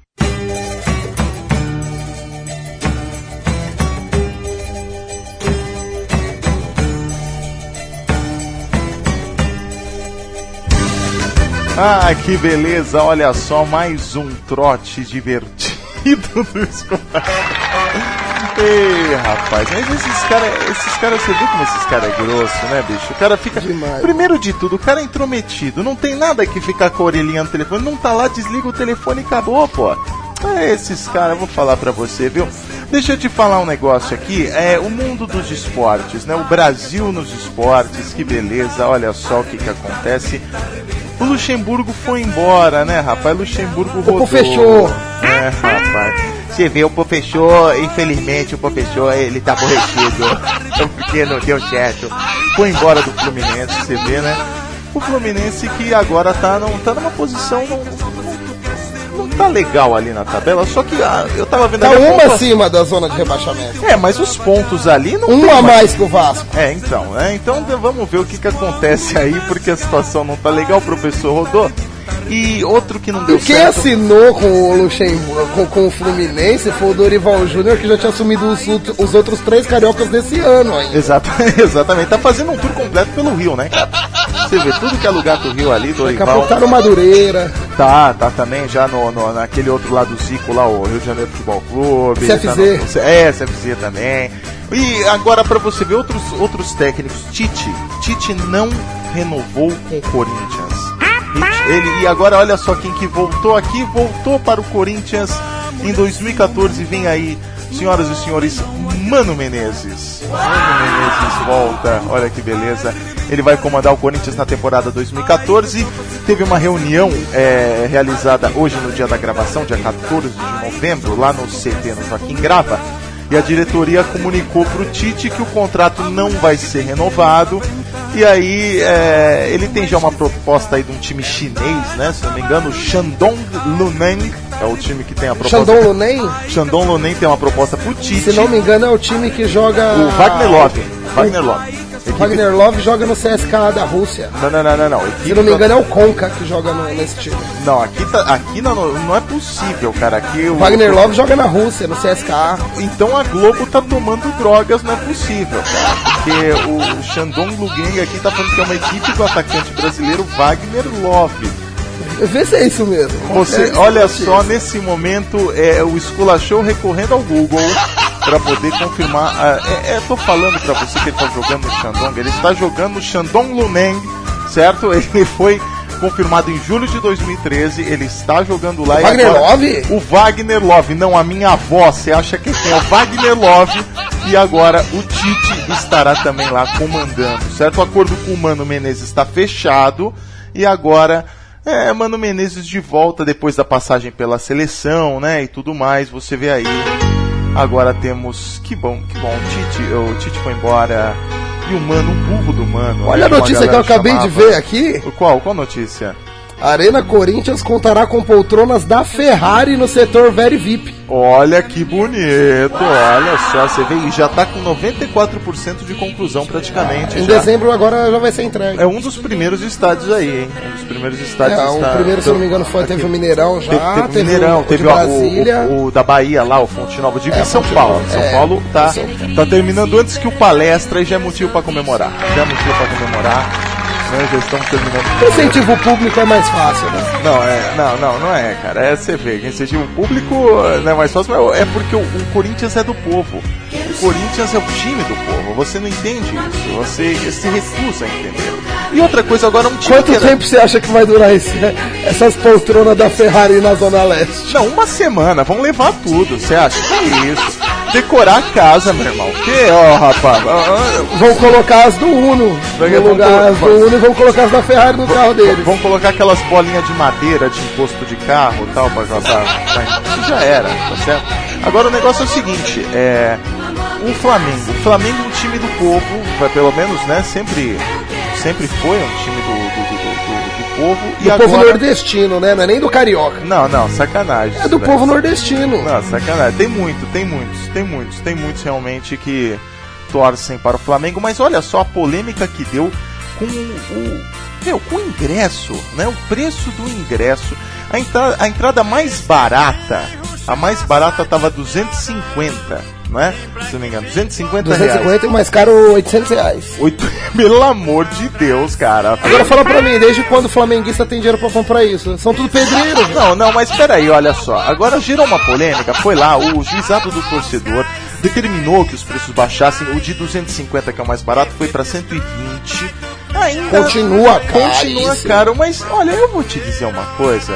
Ah, que beleza, olha só, mais um trote divertido do Escobar. Ei, rapaz, mas esses caras, esses caras, você viu como esses caras é grosso, né, bicho? O cara fica... Demais. Primeiro de tudo, o cara é intrometido, não tem nada que ficar com a orelhinha no telefone, não tá lá, desliga o telefone e acabou, pô. É, esses caras, eu vou falar pra você, viu? Deixa eu te falar um negócio aqui, é o mundo dos esportes, né? O Brasil nos esportes, que beleza, olha só o que que acontece. O Luxemburgo foi embora, né, rapaz? O Luxemburgo rodou. O pô fechou. É, rapaz. Você vê, o pô fechou, infelizmente o pô fechou, ele tá aborrecido. Porque não deu certo. Foi embora do Fluminense, você vê, né? O Fluminense que agora tá, não, tá numa posição... Não, não tá legal ali na tabela, só que ah, eu tava vendo... Tá ali uma pontua... acima da zona de rebaixamento. É, mas os pontos ali não... Um a mais. mais que o Vasco. É, então, né? Então vamos ver o que que acontece aí, porque a situação não tá legal, o professor rodou. E outro que não deu Quem certo... Quem assinou com o Luxemburgo, com, com o Fluminense, foi o Dorival Júnior, que já tinha assumido os, os outros três cariocas desse ano ainda. Exato, exatamente, tá fazendo um tour completo pelo Rio, né? Você vê tudo que é lugar do Rio ali, Dorival... Daqui a pouco tá no Madureira. Tá, tá também já no, no, naquele outro lado do Zico lá, o Rio de Janeiro Futebol Clube. C F Z. Tá no, é, C F Z também. E agora pra você ver outros, outros técnicos, Tite, Tite não renovou com o Corinthians. Ele, e agora olha só quem que voltou aqui, voltou para o Corinthians em dois mil e catorze, vem aí, senhoras e senhores, Mano Menezes. Mano Menezes volta, olha que beleza. Ele vai comandar o Corinthians na temporada dois mil e catorze. Teve uma reunião é, realizada hoje no dia da gravação, dia quatorze de novembro, lá no C T, no Joaquim Grava. E a diretoria comunicou para o Tite que o contrato não vai ser renovado. E aí, é, ele tem já uma proposta aí de um time chinês, né? Se não me engano, o Shandong Luneng é o time que tem a proposta. Shandong Luneng? Shandong Luneng tem uma proposta pro Tite. Se não me engano, é o time que joga... O Wagner Love. Wagner Love. Equipe... Wagner Love joga no C S K A da Rússia. Não, não, não, não. não. Equipe... Se não me engano, é o Conca que joga no, nesse time. Não, aqui, tá, aqui não, não é possível, cara. Aqui o Wagner Love joga na Rússia, no C S K A. Então a Globo tá tomando drogas, não é possível, cara. Porque o Shandong Luneng aqui tá falando que é uma equipe do atacante brasileiro Wagner Love. Vê se é isso mesmo. Você, olha só, nesse momento, é o Esculachou recorrendo ao Google para poder confirmar. Uh, é, é, tô falando para você que ele tá jogando no Shandong. Ele está jogando no Shandong Luneng, certo? Ele foi confirmado em julho de dois mil e treze. Ele está jogando lá. O Wagner agora, Love? O Wagner Love, não a minha avó. Você acha que tem o Wagner Love? E agora o Tite estará também lá comandando, certo? O acordo com o Mano Menezes está fechado e agora. É, Mano Menezes de volta depois da passagem pela seleção, né, e tudo mais, você vê aí. Agora temos, que bom, que bom, o Tite, o Tite foi embora, e o Mano, o burro do Mano. Olha a notícia que eu acabei chamava. de ver aqui. Qual, qual notícia? Arena Corinthians contará com poltronas da Ferrari no setor Very V I P. Olha que bonito, olha só, você vê, e já tá com noventa e quatro por cento de conclusão praticamente. Em já. dezembro agora já vai ser entregue. É um dos primeiros estádios aí, hein? Um dos primeiros estádios. É, o está... primeiro, se não me engano, foi, teve o Mineirão já. Teve, teve, teve Mineirão, o, teve o, Brasília. O, o, o da Bahia lá, o Fonte Nova, de é, São Paulo. São é, Paulo tá, São... tá terminando antes que o Palestra e já é motivo pra comemorar. Já é motivo pra comemorar. Nós já estamos terminando. O incentivo público é mais fácil, né? Não, é, não, não, não é, cara. É você vê, que incentivo público não é mais fácil, mas é porque o, o Corinthians é do povo. O Corinthians é o time do povo. Você não entende isso. Você se recusa a entender. E outra coisa, agora um time. Quanto que era... tempo você acha que vai durar esse, essas poltronas da Ferrari na Zona Leste? Não, uma semana. Vão levar tudo. Você acha que é isso? Decorar a casa, meu irmão. Que, ó, oh, rapaz. Vão colocar as do Uno no lugar as do Uno e vão colocar as da Ferrari no carro deles. Vão colocar aquelas bolinhas de madeira de imposto de carro e tal, pra passar. Já era, tá certo? Agora o negócio é o seguinte, é. O Flamengo. O Flamengo é um time do povo, vai, pelo menos, né? Sempre, sempre foi um time do, do, do, do, do povo. Do e agora... povo nordestino, né? Não é nem do carioca. Não, não, sacanagem. É do daí. povo nordestino. Não, sacanagem. Tem muito, tem muitos, tem muitos, tem muitos realmente que torcem para o Flamengo. Mas olha só a polêmica que deu com o, meu, com o ingresso, né? O preço do ingresso. A entrada, a entrada mais barata, a mais barata estava duzentos e cinquenta, não é? Se não me engano, duzentos e cinquenta reais. duzentos e cinquenta e o mais caro oitocentos reais. Oito... Pelo amor de Deus, cara. Agora fala pra mim, desde quando o flamenguista tem dinheiro pra comprar isso? São tudo pedreiros. Não, não, mas peraí, olha só. Agora gerou uma polêmica, foi lá, o juizado do torcedor determinou que os preços baixassem. O de duzentos e cinquenta, que é o mais barato, foi pra cento e vinte. Ainda continua caro. Continua caro, mas olha, eu vou te dizer uma coisa.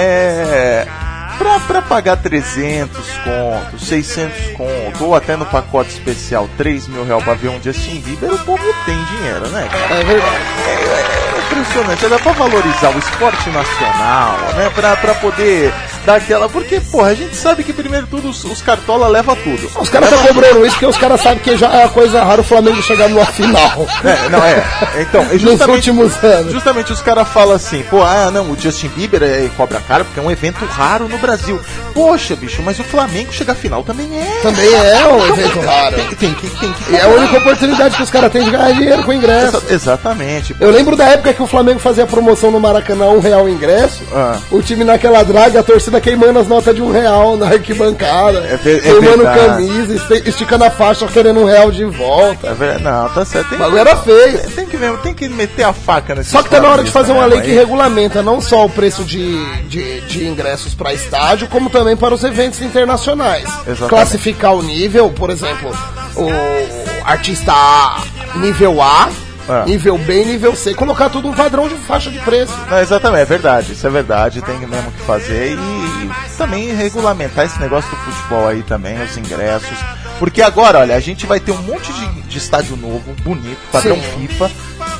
É... Pra, pra pagar trezentos contos, seiscentos contos, ou até no pacote especial três mil reais pra ver um Justin Bieber, o povo tem dinheiro, né, cara? É verdade. É, é, é impressionante, dá pra valorizar o esporte nacional, né, pra, pra poder dar aquela... Porque, porra, a gente sabe que primeiro tudo os, os cartola levam tudo. Os caras estão cobrando isso porque os caras sabem que já é coisa rara o Flamengo chegar numa final. É, não, é. Então, é nos últimos anos. Justamente os caras falam assim, pô, ah, não, o Justin Bieber é, cobra caro porque é um evento raro no Brasil. Poxa, bicho, mas o Flamengo chegar à final também é. Também é um evento raro. Tem, tem, tem, tem que e é a única oportunidade que os caras têm de ganhar dinheiro com ingresso. Exa- exatamente. Eu lembro da época que o Flamengo fazia promoção no Maracanã, um real o ingresso. Ah. O time naquela draga, a torcida queimando as notas de um real na arquibancada. É, ver, queimando é camisa, esticando a faixa, querendo um real de volta. É ver, não, tá certo. Tem, mas era feio. Tem, tem, que, tem que meter a faca nesse. Só que tá na hora de fazer uma lei que regulamenta não só o preço de, de, de ingressos para estádio, como também para os eventos internacionais. Exatamente. Classificar o nível, por exemplo, o artista A, nível A, ah. nível B e nível C, colocar tudo um padrão de faixa de preço. Não, exatamente, é verdade, isso é verdade, tem mesmo que fazer e, e também regulamentar esse negócio do futebol aí também, os ingressos, porque agora, olha, a gente vai ter um monte de, de estádio novo, bonito, padrão Sim. FIFA,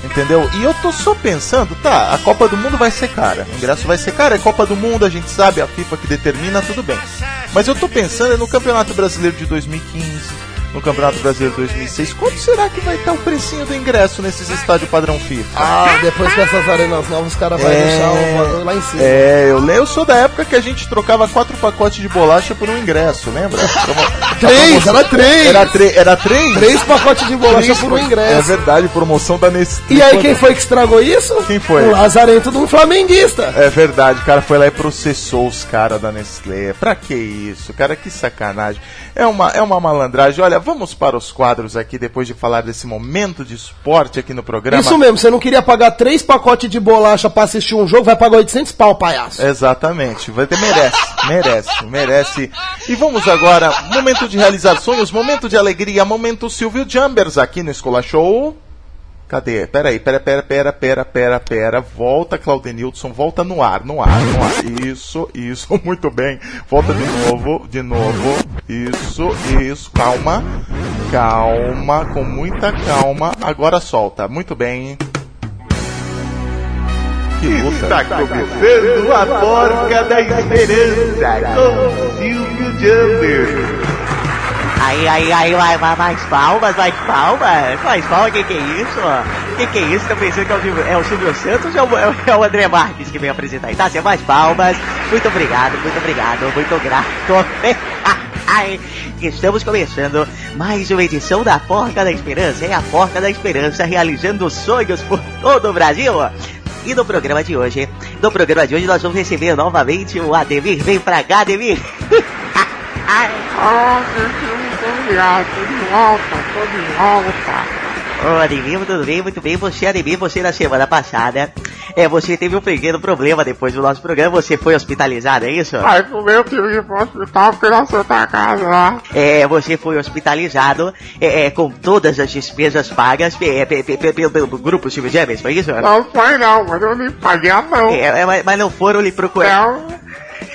Entendeu? E eu tô só pensando, tá, a Copa do Mundo vai ser cara, o ingresso vai ser caro, é Copa do Mundo, a gente sabe, a FIFA que determina, tudo bem. Mas eu tô pensando no Campeonato Brasileiro de dois mil e quinze, no Campeonato Brasileiro dois mil e seis, quanto será que vai estar o precinho do ingresso nesses estádios padrão FIFA? Ah, depois que essas arenas novas, os caras vão é... deixar o valor lá em cima. É, eu, eu sou da época que a gente trocava quatro pacotes de bolacha por um ingresso, lembra? Três, era três! Era, tre- era três? Três pacotes de bolacha três por um ingresso. É verdade, promoção da Nestlé. E aí quem foi que estragou isso? Quem foi? O Lazarento de um flamenguista. É verdade, o cara foi lá e processou os caras da Nestlé. Pra que isso, cara? Que sacanagem. É uma, é uma malandragem. Olha, vamos para os quadros aqui, depois de falar desse momento de esporte aqui no programa. Isso mesmo, você não queria pagar três pacotes de bolacha pra assistir um jogo, vai pagar oitocentos pau, palhaço. Exatamente, vai ter, merece, merece, merece. E vamos agora, momento de realizar sonhos, momento de alegria, momento Silvio Chambers aqui no Escola Show. Cadê? Peraí, pera, pera, pera, pera, pera, pera. Volta, Claudenilson, volta no ar, no ar, no ar. Isso, isso, muito bem. Volta de novo, de novo. Isso, isso, calma. Calma, com muita calma. Agora solta, muito bem. Que luta. Está começando a Porca da Esperança com Silvio Chambers. Aí, aí, aí, vai, vai, mais palmas, mais palmas, mais palmas, que que é isso? Que que é isso? Tô pensando que é o Silvio, é o Silvio Santos ou é o, é o André Marques que vem apresentar? Então, assim, mais palmas, muito obrigado, muito obrigado, muito grato. Estamos começando mais uma edição da Porca da Esperança, é a Porca da Esperança realizando sonhos por todo o Brasil. E no programa de hoje, no programa de hoje nós vamos receber novamente o Ademir. Vem pra cá, Ademir. Ai, oh, muito obrigado, tô de volta, tô de volta. Ô, Ademir, tudo bem, muito bem. Você, Ademir, você na semana passada, é, você teve um pequeno problema depois do nosso programa, você foi hospitalizado, é isso? Ai, pro meu, tive que ir pro hospital pela Santa Casa lá. É, você foi hospitalizado, é, é, com todas as despesas pagas é, pelo, pelo grupo Silvio Chambers, foi isso? Não foi não, mas eu nem paguei a mão. É, é, mas, mas não foram lhe procurar. Não.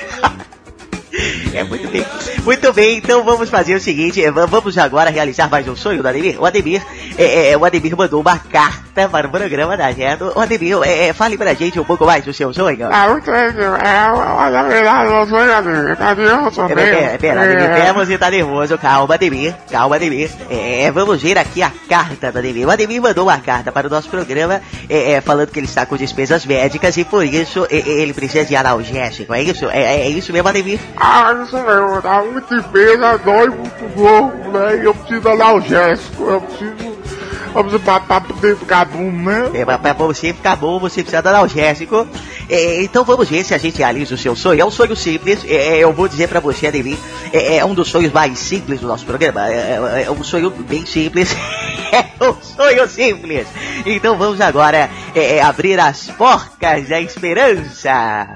É, muito bem. Muito bem, então vamos fazer o seguinte, vamos agora realizar mais um sonho do Ademir. O Ademir, é, é, o Ademir mandou uma carta para o programa da gente. O Ademir, é, fale pra gente um pouco mais do seu sonho. Ah, o sonho, é, na verdade, o sonho, Ademir, tá nervoso mesmo. Pera, pera, Ademir, pera, você tá nervoso, calma, Ademir, calma, Ademir. É, vamos ver aqui a carta do Ademir. O Ademir mandou uma carta para o nosso programa, é, é, falando que ele está com despesas médicas e por isso é, ele precisa de analgésico, é isso? É, é isso mesmo, Ademir? Ah, isso mesmo, dá muita despesa, dói muito gordo, né? E eu preciso de analgésico, eu preciso. Vamos pra, pra poder ficar bom, né? É, pra, pra você ficar bom, você precisa de analgésico. É, então vamos ver se a gente realiza o seu sonho. É um sonho simples, é, eu vou dizer pra você, Ademir, é, é um dos sonhos mais simples do nosso programa. É, é um sonho bem simples. É um sonho simples. Então vamos agora é, abrir as porcas da esperança.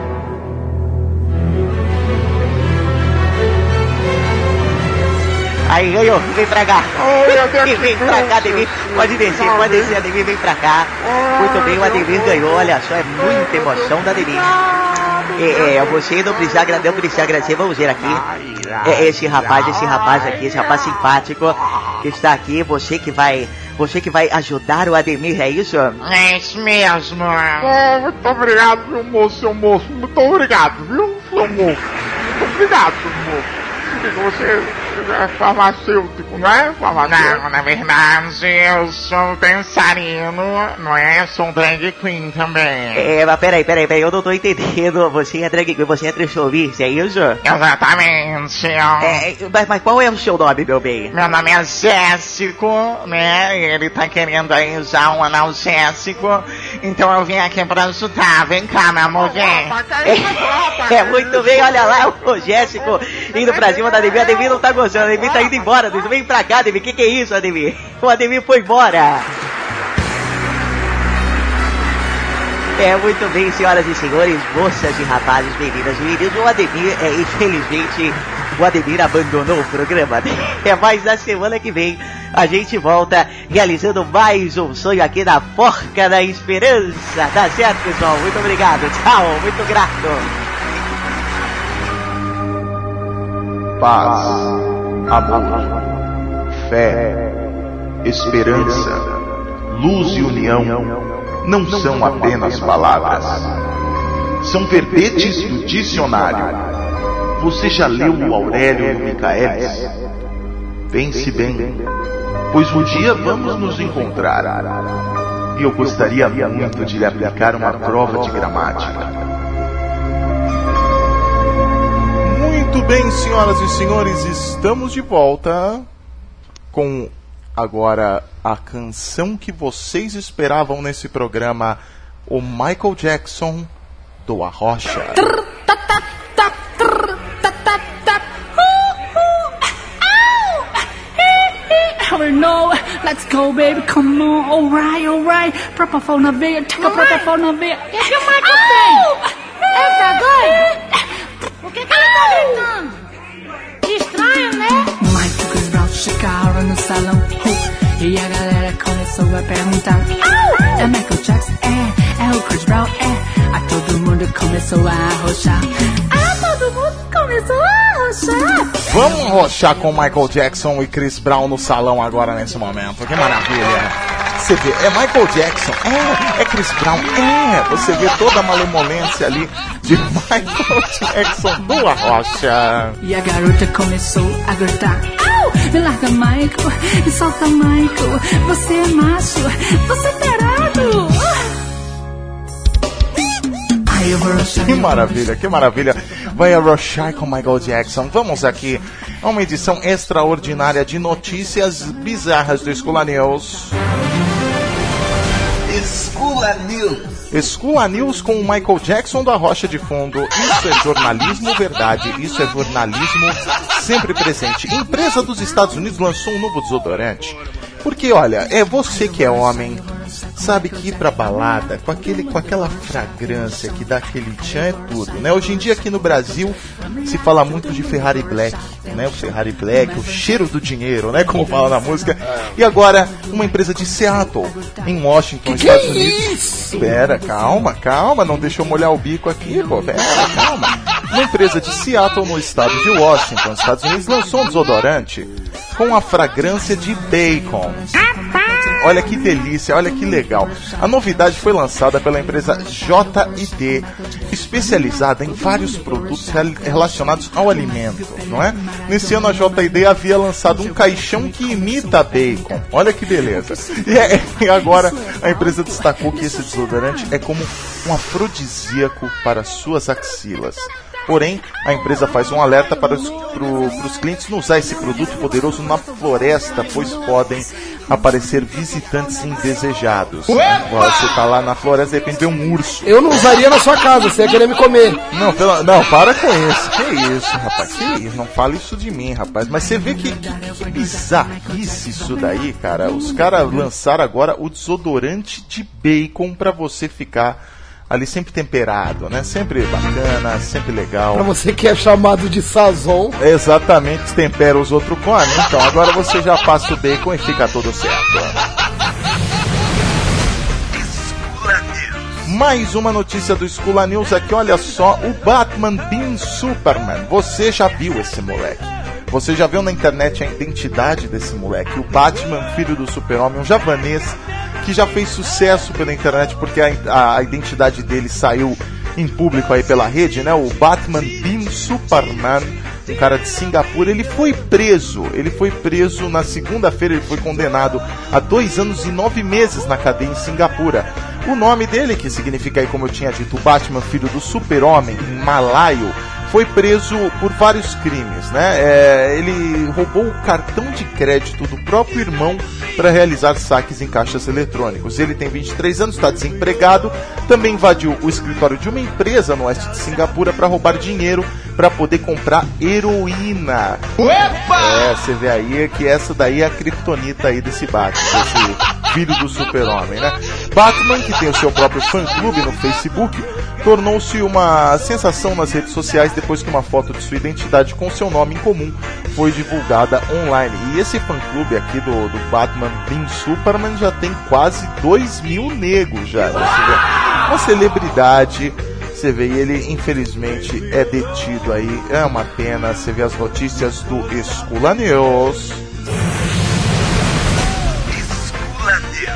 Aí, ganhou, vem pra cá. Oh, vem, vem pra cá, Ademir. Pode descer, pode descer, Ademir, vem pra cá. Muito bem, o Ademir ganhou, olha só, é muita emoção da Ademir. É, é, você não precisa, não precisa agradecer, vamos ver aqui. É, esse rapaz, esse rapaz aqui, esse rapaz simpático que está aqui, você que vai, você que vai ajudar o Ademir, é isso? É isso mesmo. Oh, muito obrigado, meu moço, seu moço, muito obrigado, viu, seu moço. Muito obrigado, seu moço. Você é farmacêutico, não é? Farmacêutico? Não, na verdade, eu sou dançarino, não é? Eu sou drag queen também. É, mas peraí, peraí, peraí, eu não tô entendendo. Você é drag queen, você é transformista, é isso? Exatamente. É, mas, mas qual é o seu nome, meu bem? Meu nome é Jéssico, né? Ele tá querendo aí usar um analgésico, então eu vim aqui pra ajudar. Vem cá, meu amor, vem. É, é muito bem, olha lá o Jéssico indo pra cima da Ademir. A Ademir não tá gostando, a Ademir tá indo embora. Vem pra cá, Ademir, que que é isso, Ademir? O Ademir foi embora. É, muito bem, senhoras e senhores, moças e rapazes, meninas e meninos, o Ademir, é, infelizmente, o Ademir abandonou o programa. É, mas na semana que vem a gente volta realizando mais um sonho aqui na Porca da Esperança. Tá certo, pessoal? Muito obrigado, tchau, muito grato. Paz, amor, fé, esperança, luz e união não são apenas palavras. São verbetes do dicionário. Você já leu o Aurélio e o Michaelis? Pense bem, pois um dia vamos nos encontrar. E eu gostaria muito de lhe aplicar uma prova de gramática. Muito bem, senhoras e senhores, estamos de volta com agora a canção que vocês esperavam nesse programa, o Michael Jackson do Arrocha. No, let's go, baby, come on, alright, alright. Propofol na veia, taca propofol na veia. O que que o Michael tem? Ele tá doido? Por que que ele tá gritando? Que estranho, né? Michael Chris Brown chegaram no salão, uh, e a galera começou a perguntar: oh, é Michael Jackson? É, é o Chris Brown? É. A todo mundo começou a arrochar. Ah, todo mundo começou a arrochar. Vamos arrochar com Michael Jackson e Chris Brown no salão agora nesse momento. Que maravilha. Você vê, é Michael Jackson, é, é Chris Brown, é. Você vê toda a malemolência ali de Michael Jackson do Arrocha. E a garota começou a gritar: au, me larga Michael, me solta Michael. Você é macho, você é tarado. Que maravilha, que maravilha. Vai arrochar com Michael Jackson. Vamos aqui a uma edição extraordinária de notícias bizarras do Escola News. Escola News. Escola News com o Michael Jackson da Rocha de fundo. Isso é jornalismo verdade, isso é jornalismo sempre presente. Empresa dos Estados Unidos lançou um novo desodorante. Porque, olha, é você que é homem, sabe que ir pra balada com, aquele, com aquela fragrância que dá aquele tchan é tudo, né? Hoje em dia aqui no Brasil se fala muito de Ferrari Black, né? O Ferrari Black, o cheiro do dinheiro, né? Como fala na música. E agora, uma empresa de Seattle, em Washington, que Estados que Unidos. Isso? Pera, calma, calma, não deixa eu molhar o bico aqui, pô. Pera, calma. Uma empresa de Seattle, no estado de Washington, Estados Unidos, lançou um desodorante com a fragrância de bacon. Olha que delícia, olha que legal. A novidade foi lançada pela empresa J e D, especializada em vários produtos relacionados ao alimento, não é? Nesse ano a J e D havia lançado um caixão que imita bacon. Olha que beleza. E, é, e agora a empresa destacou que esse desodorante é como um afrodisíaco para suas axilas. Porém, a empresa faz um alerta para os, pro, pros clientes não usar esse produto poderoso na floresta, pois podem aparecer visitantes indesejados. Né? Você tá lá na floresta e de repente vê um urso. Eu não usaria na sua casa, você ia querer me comer. Não, pela, não, para com isso. Que isso, rapaz, que isso. Não fala isso de mim, rapaz. Mas você vê que, que, que bizarrice isso daí, cara. Os caras lançaram agora o desodorante de bacon pra você ficar ali sempre temperado, né? Sempre bacana, sempre legal. Pra você que é chamado de sazon. Exatamente, tempera os outros comem. Então agora você já passa o bacon e fica tudo certo. Mais uma notícia do Escola News aqui, olha só, o Batman Bean Superman. Você já viu esse moleque? Você já viu na internet a identidade desse moleque? O Batman, filho do Super-Homem, um javanês que já fez sucesso pela internet porque a, a, a identidade dele saiu em público aí pela rede, né? O Batman Bean Superman, um cara de Singapura, ele foi preso. Ele foi preso na segunda-feira, ele foi condenado a dois anos e nove meses na cadeia em Singapura. O nome dele, que significa aí, como eu tinha dito, o Batman, filho do Super-Homem, em malaio, foi preso por vários crimes, né? É, ele roubou o cartão de crédito do próprio irmão para realizar saques em caixas eletrônicos. Ele tem vinte e três anos, está desempregado, também invadiu o escritório de uma empresa no oeste de Singapura para roubar dinheiro para poder comprar heroína. Opa! É, você vê aí que essa daí é a criptonita aí desse Batman, desse filho do Super-Homem, né? Batman, que tem o seu próprio fã-clube no Facebook, tornou-se uma sensação nas redes sociais depois que uma foto de sua identidade com seu nome em comum foi divulgada online. E esse fã-clube aqui do, do Batman Bean Superman já tem quase dois mil negros já. Você vê, uma celebridade, você vê, e ele infelizmente é detido aí. É uma pena, você vê as notícias do Escola News.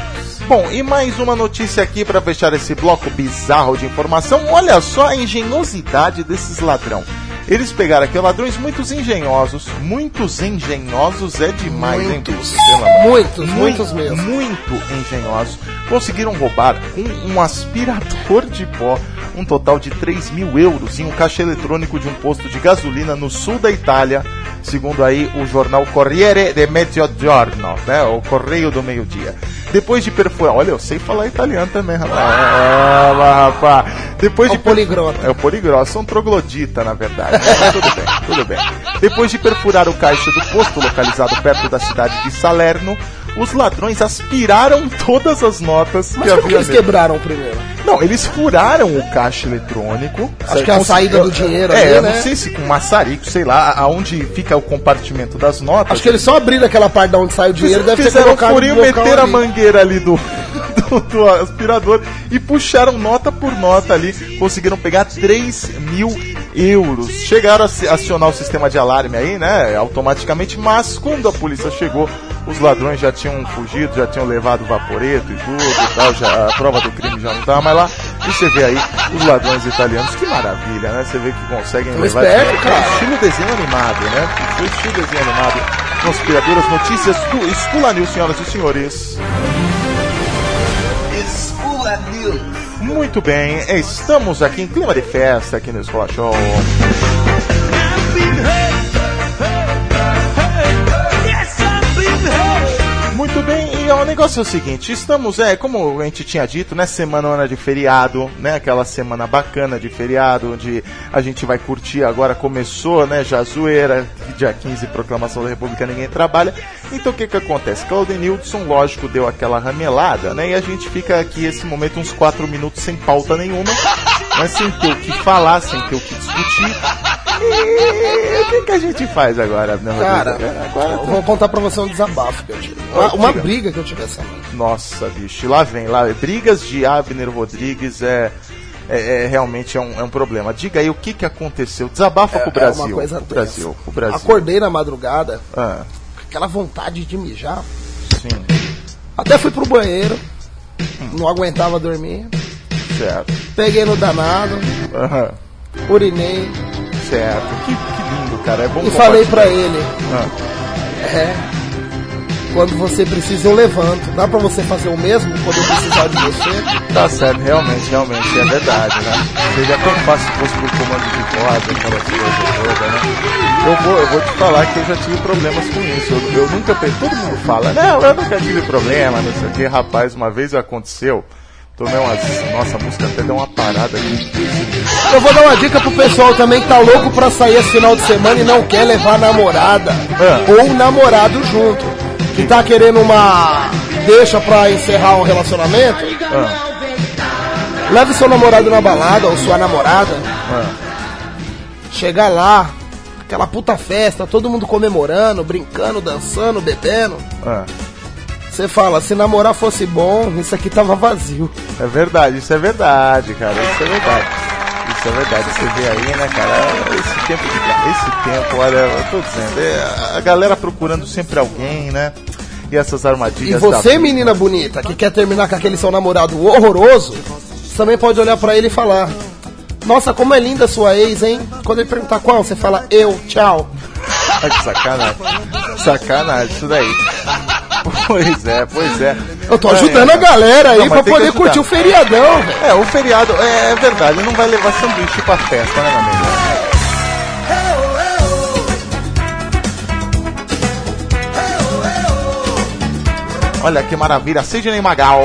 Bom, e mais uma notícia aqui para fechar esse bloco bizarro de informação. Olha só a engenhosidade desses ladrão. Eles pegaram aqui ladrões muito engenhosos, muitos engenhosos é demais, muitos, hein? Muitos, muito, muitos mesmo. Muito engenhosos. Conseguiram roubar com um aspirador de pó um total de três mil euros em um caixa eletrônico de um posto de gasolina no sul da Itália, segundo aí o jornal Corriere de Mezzogiorno, né? O Correio do Meio-Dia. Depois de perfurar... Olha, eu sei falar italiano também, rapaz. Ah, rapaz. Depois de... É o poligrota. É o poligrota. São troglodita, na verdade. Mas tudo bem, tudo bem. Depois de perfurar o caixa do posto localizado perto da cidade de Salerno, os ladrões aspiraram todas as notas. Mas que como que eles nele. quebraram primeiro? Não, eles furaram o caixa eletrônico. Acho que é a saída do dinheiro É, ali, eu né? não sei se com maçarico, sei lá, aonde fica o compartimento das notas. Acho que eles só abriram aquela parte de onde sai o dinheiro, deve ter colocado colocado furinho, meteram a mangueira ali do, do, do aspirador e puxaram nota por nota ali. Conseguiram pegar três mil euros. Chegaram a acionar o sistema de alarme aí, né, automaticamente, mas quando a polícia chegou, os ladrões já tinham fugido, já tinham levado vaporeto e tudo e tal, já, a prova do crime já não estava mais lá. E você vê aí os ladrões italianos, que maravilha, né? Você vê que conseguem Eu levar... espero, cara. É estilo desenho animado, né? Foi estilo desenho animado. Conspiradoras, notícias do Escula News, senhoras e senhores. Escula News. Muito bem, estamos aqui em clima de festa aqui no Escola Show. Muito bem, e ó, o negócio é o seguinte, estamos, é, como a gente tinha dito, né, semana de feriado, né, aquela semana bacana de feriado, onde a gente vai curtir, agora começou, né, já a zoeira, dia quinze, proclamação da República, ninguém trabalha, então o que que acontece? Claudenilson, lógico, deu aquela ramelada, né, e a gente fica aqui, esse momento, uns quatro minutos sem pauta nenhuma, mas sem ter o que falar, sem ter o que discutir. E o que, que a gente faz agora, meu Cara, Rodrigo? Agora, eu vou contar pra você um desabafo que eu tive. Uma, uma briga que eu tive essa noite. Nossa, bicho, lá vem, lá brigas de Abner Rodrigues é, é, é realmente é um, é um problema. Diga aí o que, que aconteceu. Desabafa É, pro Brasil. é uma coisa pro Brasil, pro Brasil. Acordei na madrugada, ah. com aquela vontade de mijar. Sim. Até fui pro banheiro, hum. não aguentava dormir. Certo. Peguei no danado, uhum. urinei. Certo. Que, que lindo, cara. É bom. E falei pra ele, ah. é, quando você precisa eu levanto. Dá pra você fazer o mesmo quando eu precisar de você? Tá certo, realmente, realmente, é verdade, né? Seria tão fácil se fosse por comando de voz, aquelas coisas todas, né? Eu vou, eu vou te falar que eu já tive problemas com isso. Eu, eu nunca, todo mundo fala, não, eu nunca tive problema, não sei o que. Rapaz, uma vez aconteceu, tomei umas, nossa, a música até deu uma parada aqui. Eu vou dar uma dica pro pessoal também que tá louco pra sair esse final de semana e não quer levar namorada ah. ou namorado junto. Que tá querendo uma deixa pra encerrar um relacionamento. Ah. Leve seu namorado na balada ou sua namorada. Ah. Chegar lá, aquela puta festa, todo mundo comemorando, brincando, dançando, bebendo. Ah. Você fala, se namorar fosse bom, isso aqui tava vazio. É verdade, isso é verdade, cara, isso é verdade. Isso é verdade, você vê aí, né, cara, esse tempo, esse tempo, olha, eu tô dizendo, é a galera procurando sempre alguém, né, e essas armadilhas. E você, menina bonita, que quer terminar com aquele seu namorado horroroso, você também pode olhar pra ele e falar, nossa, como é linda sua ex, hein? Quando ele perguntar qual, você fala, eu, tchau. Que sacanagem, sacanagem, isso daí. Pois é, pois é. Eu tô ajudando é, a galera aí não, pra poder curtir o feriadão, velho. É, o feriado, é, é verdade, não vai levar sanduíche pra festa, né, meu amigo? Olha que maravilha, Sidney Magal.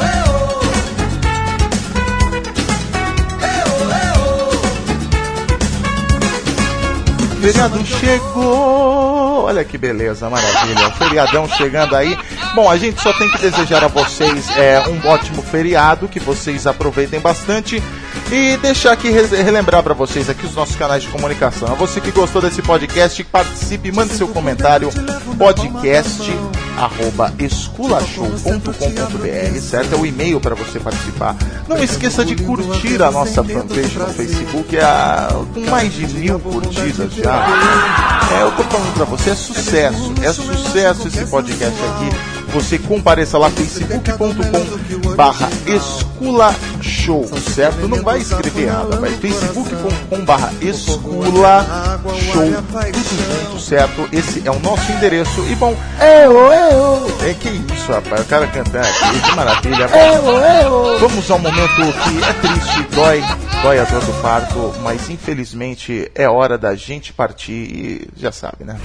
O feriado chegou, olha que beleza, maravilha, o feriadão chegando aí. Bom, a gente só tem que desejar a vocês é, um ótimo feriado, que vocês aproveitem bastante e deixar aqui relembrar para vocês aqui os nossos canais de comunicação. A você que gostou desse podcast, participe, mande seu comentário, podcast arroba esculashow ponto com ponto br, certo? É o e-mail para você participar. Não esqueça de curtir a nossa fanpage no Facebook, é a, com mais de mil curtidas já. É, eu tô falando para você, é sucesso, é sucesso esse podcast aqui. você compareça lá, facebook ponto com barra escula show, certo? Não vai escrever nada, vai facebook ponto com barra escula show, tudo junto, certo? Esse é o nosso endereço. E bom, eu, eu. É que isso, rapaz, o cara cantando aqui, que maravilha. Eu, eu. Vamos ao momento que é triste, dói, dói a dor do parto, mas infelizmente é hora da gente partir e já sabe, né?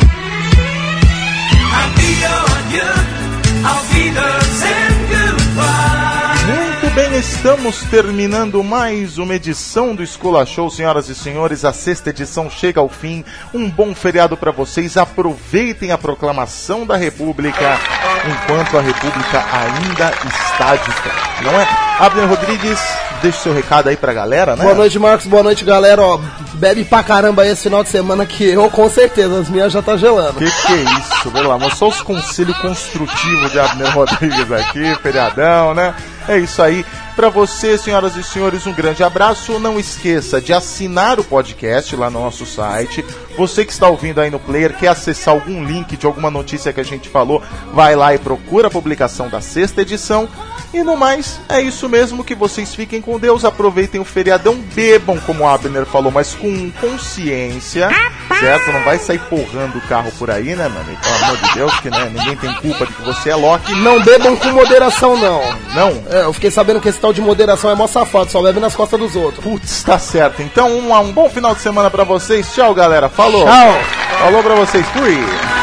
Muito bem, estamos terminando mais uma edição do Escola Show, senhoras e senhores. A sexta edição chega ao fim. Um bom feriado para vocês. Aproveitem a proclamação da República enquanto a República ainda está de pé, não é? Abner Rodrigues, deixa seu recado aí pra galera, né? Boa noite, Marcos. Boa noite, galera. Ó, bebe pra caramba esse final de semana que eu, com certeza, as minhas já tá gelando. Que que é isso, pelo amor? Só os conselhos construtivos de Abner Rodrigues aqui, feriadão, né? É isso aí. Pra você, senhoras e senhores, um grande abraço. Não esqueça de assinar o podcast lá no nosso site. Você que está ouvindo aí no player, quer acessar algum link de alguma notícia que a gente falou, vai lá e procura a publicação da sexta edição. E no mais, é isso mesmo, que vocês fiquem com Deus, aproveitem o feriadão, bebam, como o Abner falou, mas com consciência, certo? Não vai sair porrando o carro por aí, né, mano? Pelo amor de Deus, que né, ninguém tem culpa de que você é Loki. Não bebam com moderação, não. Não? É, eu fiquei sabendo que esse tal de moderação é mó safado, só bebe nas costas dos outros. Putz, tá certo. Então, um, um bom final de semana pra vocês. Tchau, galera. Falou. Tchau. Falou pra vocês. Fui.